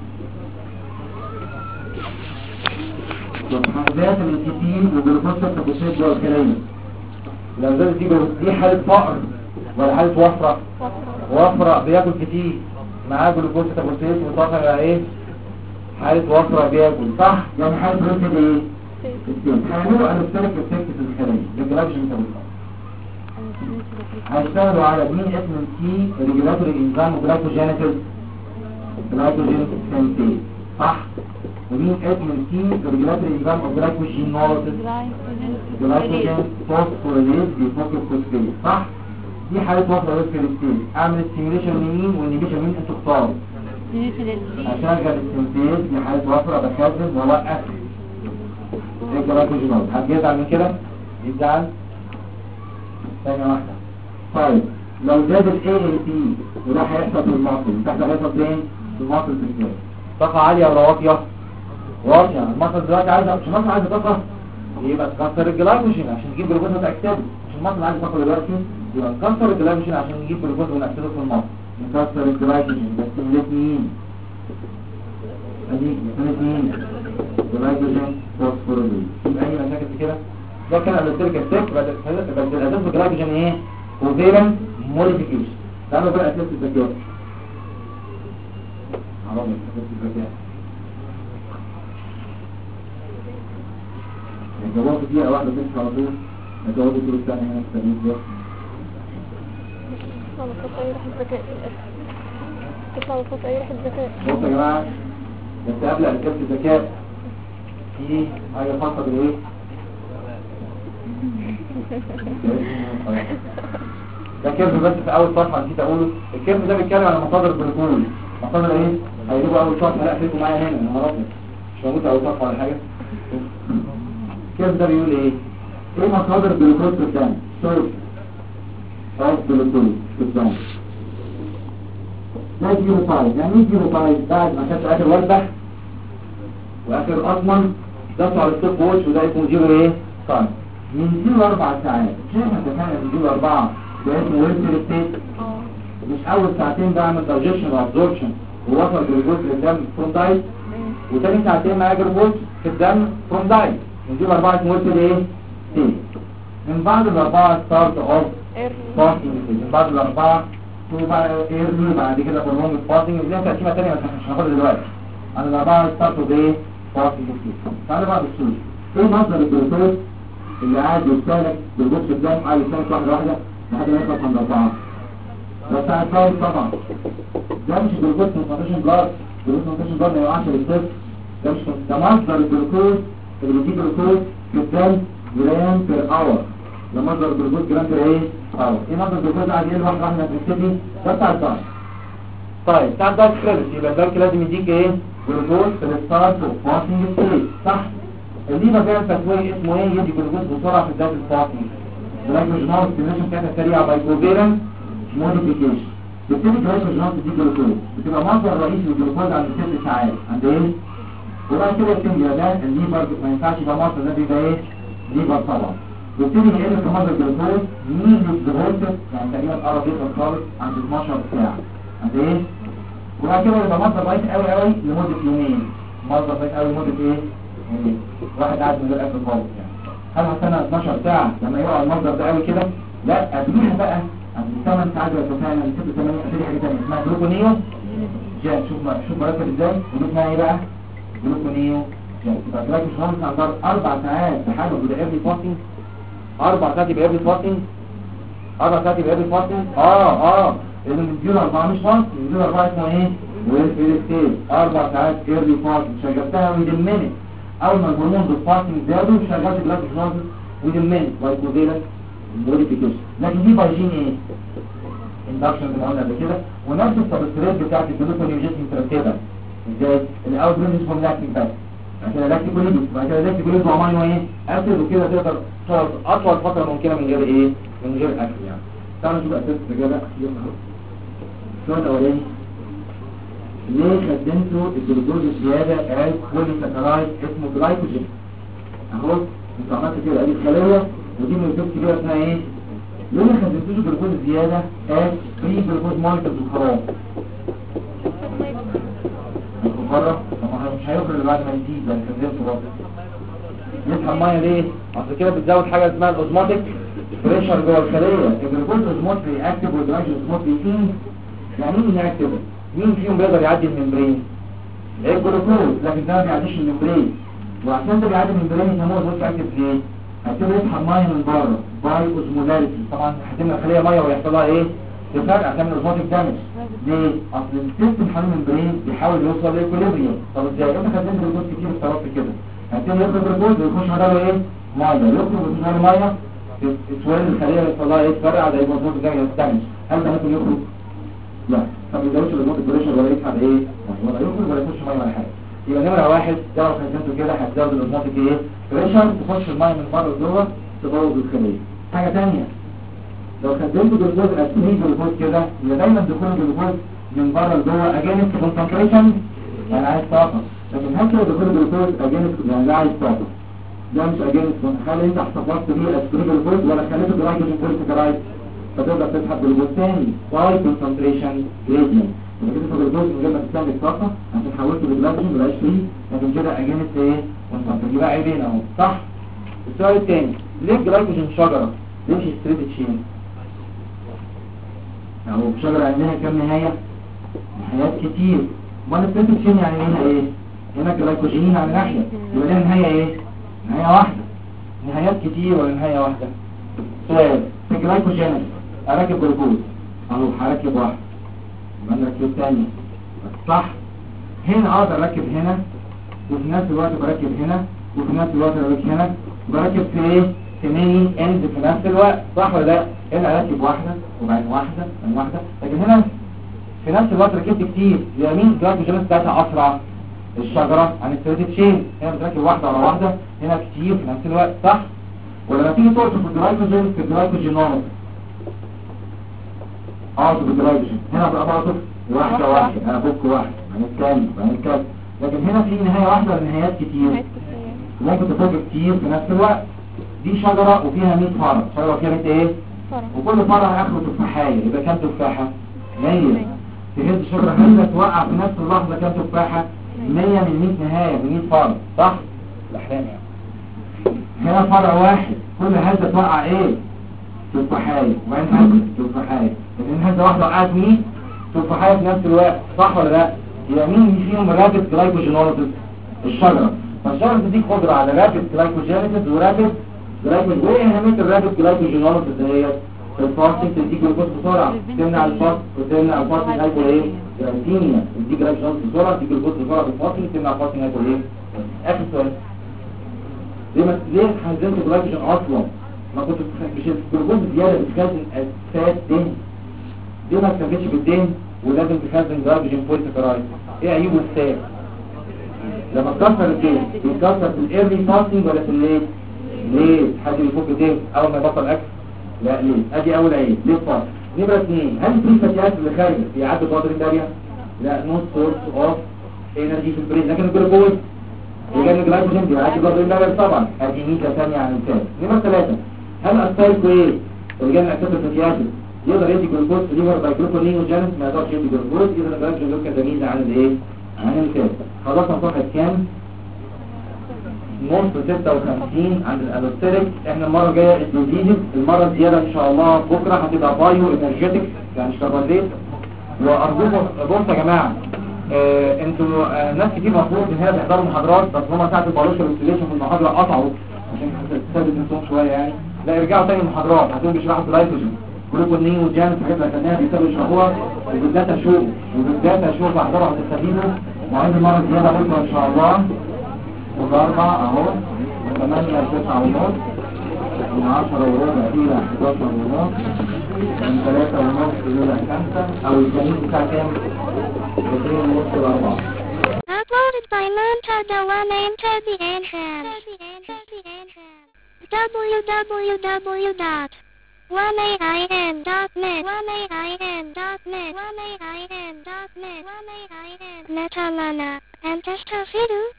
وحاجات الانتيتين وجلوكوز التكوسيد والكلام. لو زادت دي حالة فقر ولا حالة وفرة بياكل كتير معاه جلوكوز تكوسيد وطاقة على ايه حالة وفرة بياكل صح يعني حالة رسل ايه هيعملوا الستريك افكت في الخلايا ريجولاجين ميتابوليزم. هيشتغلوا على مين اسم سي ريجولاتوري انزيم جلايكوجينيسيس جلايكوجين سينثيز صح ومين اسم سي ريجولاتوري انزيم اوف جلايكوجينوليسيس جلايكوجين فوسفوريليز بيفك الفوسفات صح. دي حالة وفرة ريسكريستين اعمل ستيميوليشن لمين والانيبيشن مين انتوا تختاروا اشغل السينثيز دي حالة وفرة بخزن واوقف الجلايكوجينوليسيس. حد يزعل من كده؟ يزعل ثانية واحدة. طيب لو زاد ال ALT وده هيحصل في المصل تحت هيحصل فين؟ في المصل في الجسم طاقة عالية ولا واطية؟ واطية. المصل دلوقتي عايزة مش المصل عايزة طاقة يبقى تكسر الجلايكوجين عشان تجيب جلوكوز وتأكسده. مش المصل عايزة طاقة دلوقتي يبقى نكسر الجلايكوجين عشان نجيب جلوكوز ونأكسده في المصل. نكسر الجلايكوجين بس الاثنين ادي الاثنين جلايكوجين فوسفوريليز. يبقى اي مشاكل في كده؟ ده كان الالكتريك افكت بس الاساس الجلايكوجين ايه؟ كوفالنت موديفيكيشن. تعالوا بقى اساس الذكاء عربي اساس الذكاء الجواب دقيقة واحدة تمشي على طول الجواب طول الثانية هنا في التمييز ده تطلع يروح الذكاء تطلع وسط يروح الذكاء. بصوا يا جماعة بس قبل اساس الذكاء في حاجة خاصة بالايه؟ ده كيرف بس في اول صفحه نسيت اقوله. الكيرف ده بيتكلم على مصادر الجلوكوز. مصادر ايه؟ هيجيبوا اول صفحه لا خليكم معايا هنا انا مرضت مش موجود اول صفحه ولا حاجه. الكيرف ده بيقول ايه مصادر الجلوكوز في الدم سورس اوف جلوكوز في الدم. ده جيروتايد يعني ايه جيروتايد؟ بعد ما كانت اخر وردة واخر اطمن ده على الستوب ووتش وده اسمه جيرو ايه؟ تايم. من 0 4 ساعات. شايف انت كان من 0 4 ده اسمه ويلفير ستيت. مش اول ساعتين بعمل دايجيشن وابزوربشن ووصل جلوكوز للدم فروم دايت، وتاني ساعتين معايا جلوكوز في الدم فروم دايت. من 0 4 اسمه ويلفير ايه ستيت. من بعد الاربعه ستارت اوف فاستنج. من بعد الاربعه بقى ايرلي، بعد كده برونج فاستنج. دي تقسيمه ثانيه بس مش هناخدها دلوقتي. عن الاربعه ستارت اوف ايه فاستنج. تعالى بقى بالسوري. ايه مصدر الجلوكوز اللي قاعد يستهلك بالجلوكوز في الدم؟ قاعد يستهلك واحده لحد ما يخلص من الاربعه. ده بتاع الكاوي طبعا. ده مش جلوكوز كونسنتريشن بلاد. جلوكوز كونسنتريشن بلاد ما يقعش للصفر. ده مش ده مصدر الجلوكوز اللي بيجي جلوكوز في الدم جرام بير اور. ده مصدر الجلوكوز جرام بير ايه اور. ايه مصدر الجلوكوز قاعد يقل واحده واحده في السيتي؟ ده بتاع الدايت. طيب بتاع الدايت كريدت. يبقى الدايت لازم يديك ايه جلوكوز في الستارت اوف فاستنج ستيت، صح؟ الليفر بيعمل تسويه اسمه ايه يدي جلوكوز بسرعه في بدايه الفاستنج. الجلايكوجينوز ستيميشن بتاعتها سريعه باي كوفيرنت موديفيكيشن. بتبتدي الجلايكوجينوز تدي جلوكوز، بتبقى مصدر رئيسي للجلوكوز عند 6 ساعات عند ايه؟ وبعد كده يتم ده الليفر ما ينفعش يبقى مصدر، ده بيبقى ايه؟ ليفر طبعا. بيبتدي يقل في مصدر الجلوكوز مين الجلوكوز يعني تقريبا قرب يوصل خالص عند 12 ساعه عند ايه؟ وبعد كده يبقى مصدر رئيسي قوي قوي لمده يومين. مصدر رئيسي قوي لمده ايه؟ واحد قاعد من غير اكل خالص يعني. هل هستنى 12 ساعه لما يقع المصدر ده قوي كده؟ لا، قبليها بقى عند 8 ساعات ولا 9 من 6 8 ابتدي حاجه ثانيه اسمها جلوكونيو جان. شوف مركب ازاي. ودي اسمها ايه بقى؟ جلوكونيو جان. يبقى جلايكوجينوز عندها 4 ساعات لحاله يبقى ايرلي فاستنج. 4 ساعات يبقى ايرلي فاستنج. 4 ساعات يبقى ايرلي فاستنج. اللي من 0 4 مش فاستنج. من 0 4 اسمه ايه؟ ويلفير ستيت. 4 ساعات ايرلي فاستنج شغلتها ويدن مينت. اول ما الهرمون بالفاستنج زادوا شغلت جلايكوجينوز ويدن مينت باي كوفيرنت موديفيكيشن. لكن دي بايجين ايه؟ اندكشن زي ما قلنا قبل كده. ونفس السبستريت بتاعت الجلوكونيوجين مترتبه ازاي؟ الاول برينج فروم لاكتيك بس، بعد كده لاكتيك وليد، بعد كده لاكتيك وليد وامينو ايه؟ اسيد، وكده تقدر تقعد اطول فتره ممكنه من غير ايه؟ من غير اكل يعني. تعالوا نشوف اسئله الاجابه. السؤال الاولاني: ليه خدمتوا الجلوكوز الزياده از بولي ساكرايد اسمه جلايكوجين؟ اهو انتوا عملتوا كده ادي الخليه ودي مولكيول كبيره اسمها ايه؟ ليه ما خدمتوش الجلوكوز الزياده از فري جلوكوز مولكيولز وخلاص؟ الخرا مش هيخرج بعد ما يزيد ده خدمته برضه. يسحب ميه ليه؟ اصل كده بتزود حاجه اسمها الاوزماتيك بريشر جوه الخليه. الجلوكوز اوزموتيك رياكتيف والجلايكوجين اوزموتيك يعني مين رياكتيف؟ مين فيهم بيقدر يعدي الممبرين؟ الجلوكوز، لكن ده ما بيعديش الممبرين. وعشان ده بيعدي الممبرين يسموه اوزموتيك رياكتيف ليه؟ هتبقى يسحب ميه من بره باي اوزمولاريتي. طبعا هتملى الخليه ميه ويحصل لها ايه؟ تفرقع، تعمل اوزموتيك دامج. ليه؟ اصل السيستم حوالين الممبرين بيحاول يوصل لايكوليبريم. طب ازاي؟ انت خدت جلوكوز كتير اتصرفت كده. هتبتدي يخرج جلوكوز ويخش مداره ايه؟ ميه. يخرج ويخش ميه تسويل الخليه يحصل لها ايه؟ تفرقع زي اوزموتيك دامج. هل ده ممكن يخرج؟ لا. طب ما يزودش الاوزموتيك بريشر ولا يسحب ايه؟ ولا يخرج ولا يخش ميه ولا حاجه. يبقى نمره واحد ده لو خدته كده هتزود الاوزموتيك ايه؟ بريشر، تخش الميه من بره لجوه تبوظ الخليه. حاجه ثانيه، لو خدمت جلوكوز اسمين جلوكوز كده يبقى دايما دخول الجلوكوز من بره لجوه اجانب كونسنتريشن يعني عايز طاقه. لكن هل كده دخول الجلوكوز اجانب يعني لا عايز طاقه؟ ده مش اجانب. خلي انت احتفظت بيه اسبرين جلوكوز ولا خليته جلايكوجين بوليساكرايد فتقدر تسحب جلوكوز ثاني باي كونسنتريشن جريدينت. يبقى كده الجلوكوز من غير ما تستهلك طاقه عشان حولته لجلايكوجين بلاش فري، لكن كده اجانب ايه؟ كونسنتريشن. يبقى عيبين اهو، صح؟ السؤال الثاني: ليه الجلايكوجين شجره؟ ليه مش ستريت تشين؟ اهو شجره عندها كام نهايه؟ نهايات كتير. امال ستريت تشين يعني منها ايه؟ هنا جلايكوجين على ناحيه، يبقى لها نهايه ايه؟ نهايه واحده. نهايات كتير ولا نهايه واحده؟ سؤال: في الجلايكوجين اركب جلوكوز اهو هركب واحده، يبقى نركب الثانيه، صح؟ هنا اقدر اركب هنا وفي نفس الوقت بركب هنا وفي نفس الوقت بركب هنا، بركب في ايه؟ في ميني اند في نفس الوقت، صح ولا لا؟ هنا اركب واحده وبعدين واحده وبعدين واحده، لكن هنا في نفس الوقت ركبت كتير. يبقى مين الجلايكوجين بتاعتها اسرع؟ الشجره عن الستريت تشين. هنا بتركب واحده ورا واحده، هنا كتير في نفس الوقت، صح؟ ولما تيجي تقص في الجلايكوجين في الجلايكوجينوز اقص في الجلايكوجين هنا بقى بقص واحده واحده، انا بك واحده هنتكلم. لكن هنا في نهايه واحده والنهايات كتير، ممكن تفوق كتير في نفس الوقت. دي شجرة وفيها 100 فرع، شجرة فيها 100 ايه؟ فرع. وكل فرع اخره تفاحية، يبقى كام تفاحة؟ 100. تهز الشجرة هزة توقع في نفس اللحظة كام تفاحة؟ 100 من 100 نهاية، من 100 فرع، صح؟ الأحلام يعني. هنا فرع واحد، كل هزة توقع ايه؟ تفاحية، وبعدين هزة تفاحية، لكن هزة واحدة وقعت 100 تفاحية في نفس الوقت، صح ولا لا؟ يبقى مين فيهم رابد جلايكوجينوليسيس؟ الشجرة. فالشجرة تديك قدرة على رابد جلايكوجينوليسيس ورابد جلايكوجين. وايه أهمية الرابد جلايكوجينوليسيس ديت؟ الفاستنج تديك جلوكوز بسرعة، تمنع الفاست وتمنع الفاستنج هيكون ايه؟ جلايكيميا. تديك جلايكوجينوليسيس بسرعة، تديك جلوكوز بسرعة بالفاستنج، تمنع الفاستنج هيكون ايه؟ آخر سؤال. ليه حزنت جلايكوجين أصلا؟ ما كنت مش الجلوكوز زيادة بتخزن أسفات دهن. ليه ما تكفتش بالدهن ولازم تخزن جلايكوجين بوليساكرايد؟ ايه عيوب السائل؟ لما تكسر الدهن بيتكسر في الايرلي فاستنج ولا في الليل؟ ليه؟ حد بيفك الدهن اول ما يبطل اكل؟ لا ليه؟ ادي اول عيب، ليه فاست. نمرة 2، هل في فتيات اللي خارجه بيعدوا فترة الدارية؟ لا، نو سورس اوف انرجي في البرين، لكن الجلوكوز وجان الجلايكوجين بيعدي فترة الدارية طبعا. ادي ميزة ثانية عن الثالث. نمرة 3، هل السايكو ايه؟ اللي جاي من اساس الفتيات يقدر يدي جلوكوز ليفر باي جلوكونيوجينيس؟ ما يقدرش يدي جلوكوز، اذا الجلايكوجين له كذا ميزة عن الايه؟ عن الثالث. خلصنا صفحة كام؟ نص 56 عند الالوستريك. احنا المرة الجاية الدوزيجز، المرة الزيادة ان شاء الله بكرة هتبقى بايو انرجيتك، يعني كربونات. وارجوكم بصوا يا جماعة، انتوا ناس كتير مفروض ان هي تحضروا محاضرات، بس هما ساعة البالوشة والسليشن في المحاضرة قطعوا عشان تثبت نفسهم شوية يعني. لا ارجعوا تاني المحاضرات، هتقوم بيشرحوا الجلايكوجين جلوكونين وجانس حاجات لكنها بيسابوا يشرحوها، وبالذات اشوف احضروا هتستفيدوا. وعند المرة الزيادة بكرة ان شاء الله والأربعة اهو من 8 ل 9 ونص، من 10 وربع إلى 11 ونص، من 3 ونص إلى 5، أو الجميع بتاع كام؟ 2 ونص ل 4. Uploaded by Monta Dewan into the entrance. www.1ain.net Metalana and Testafidu.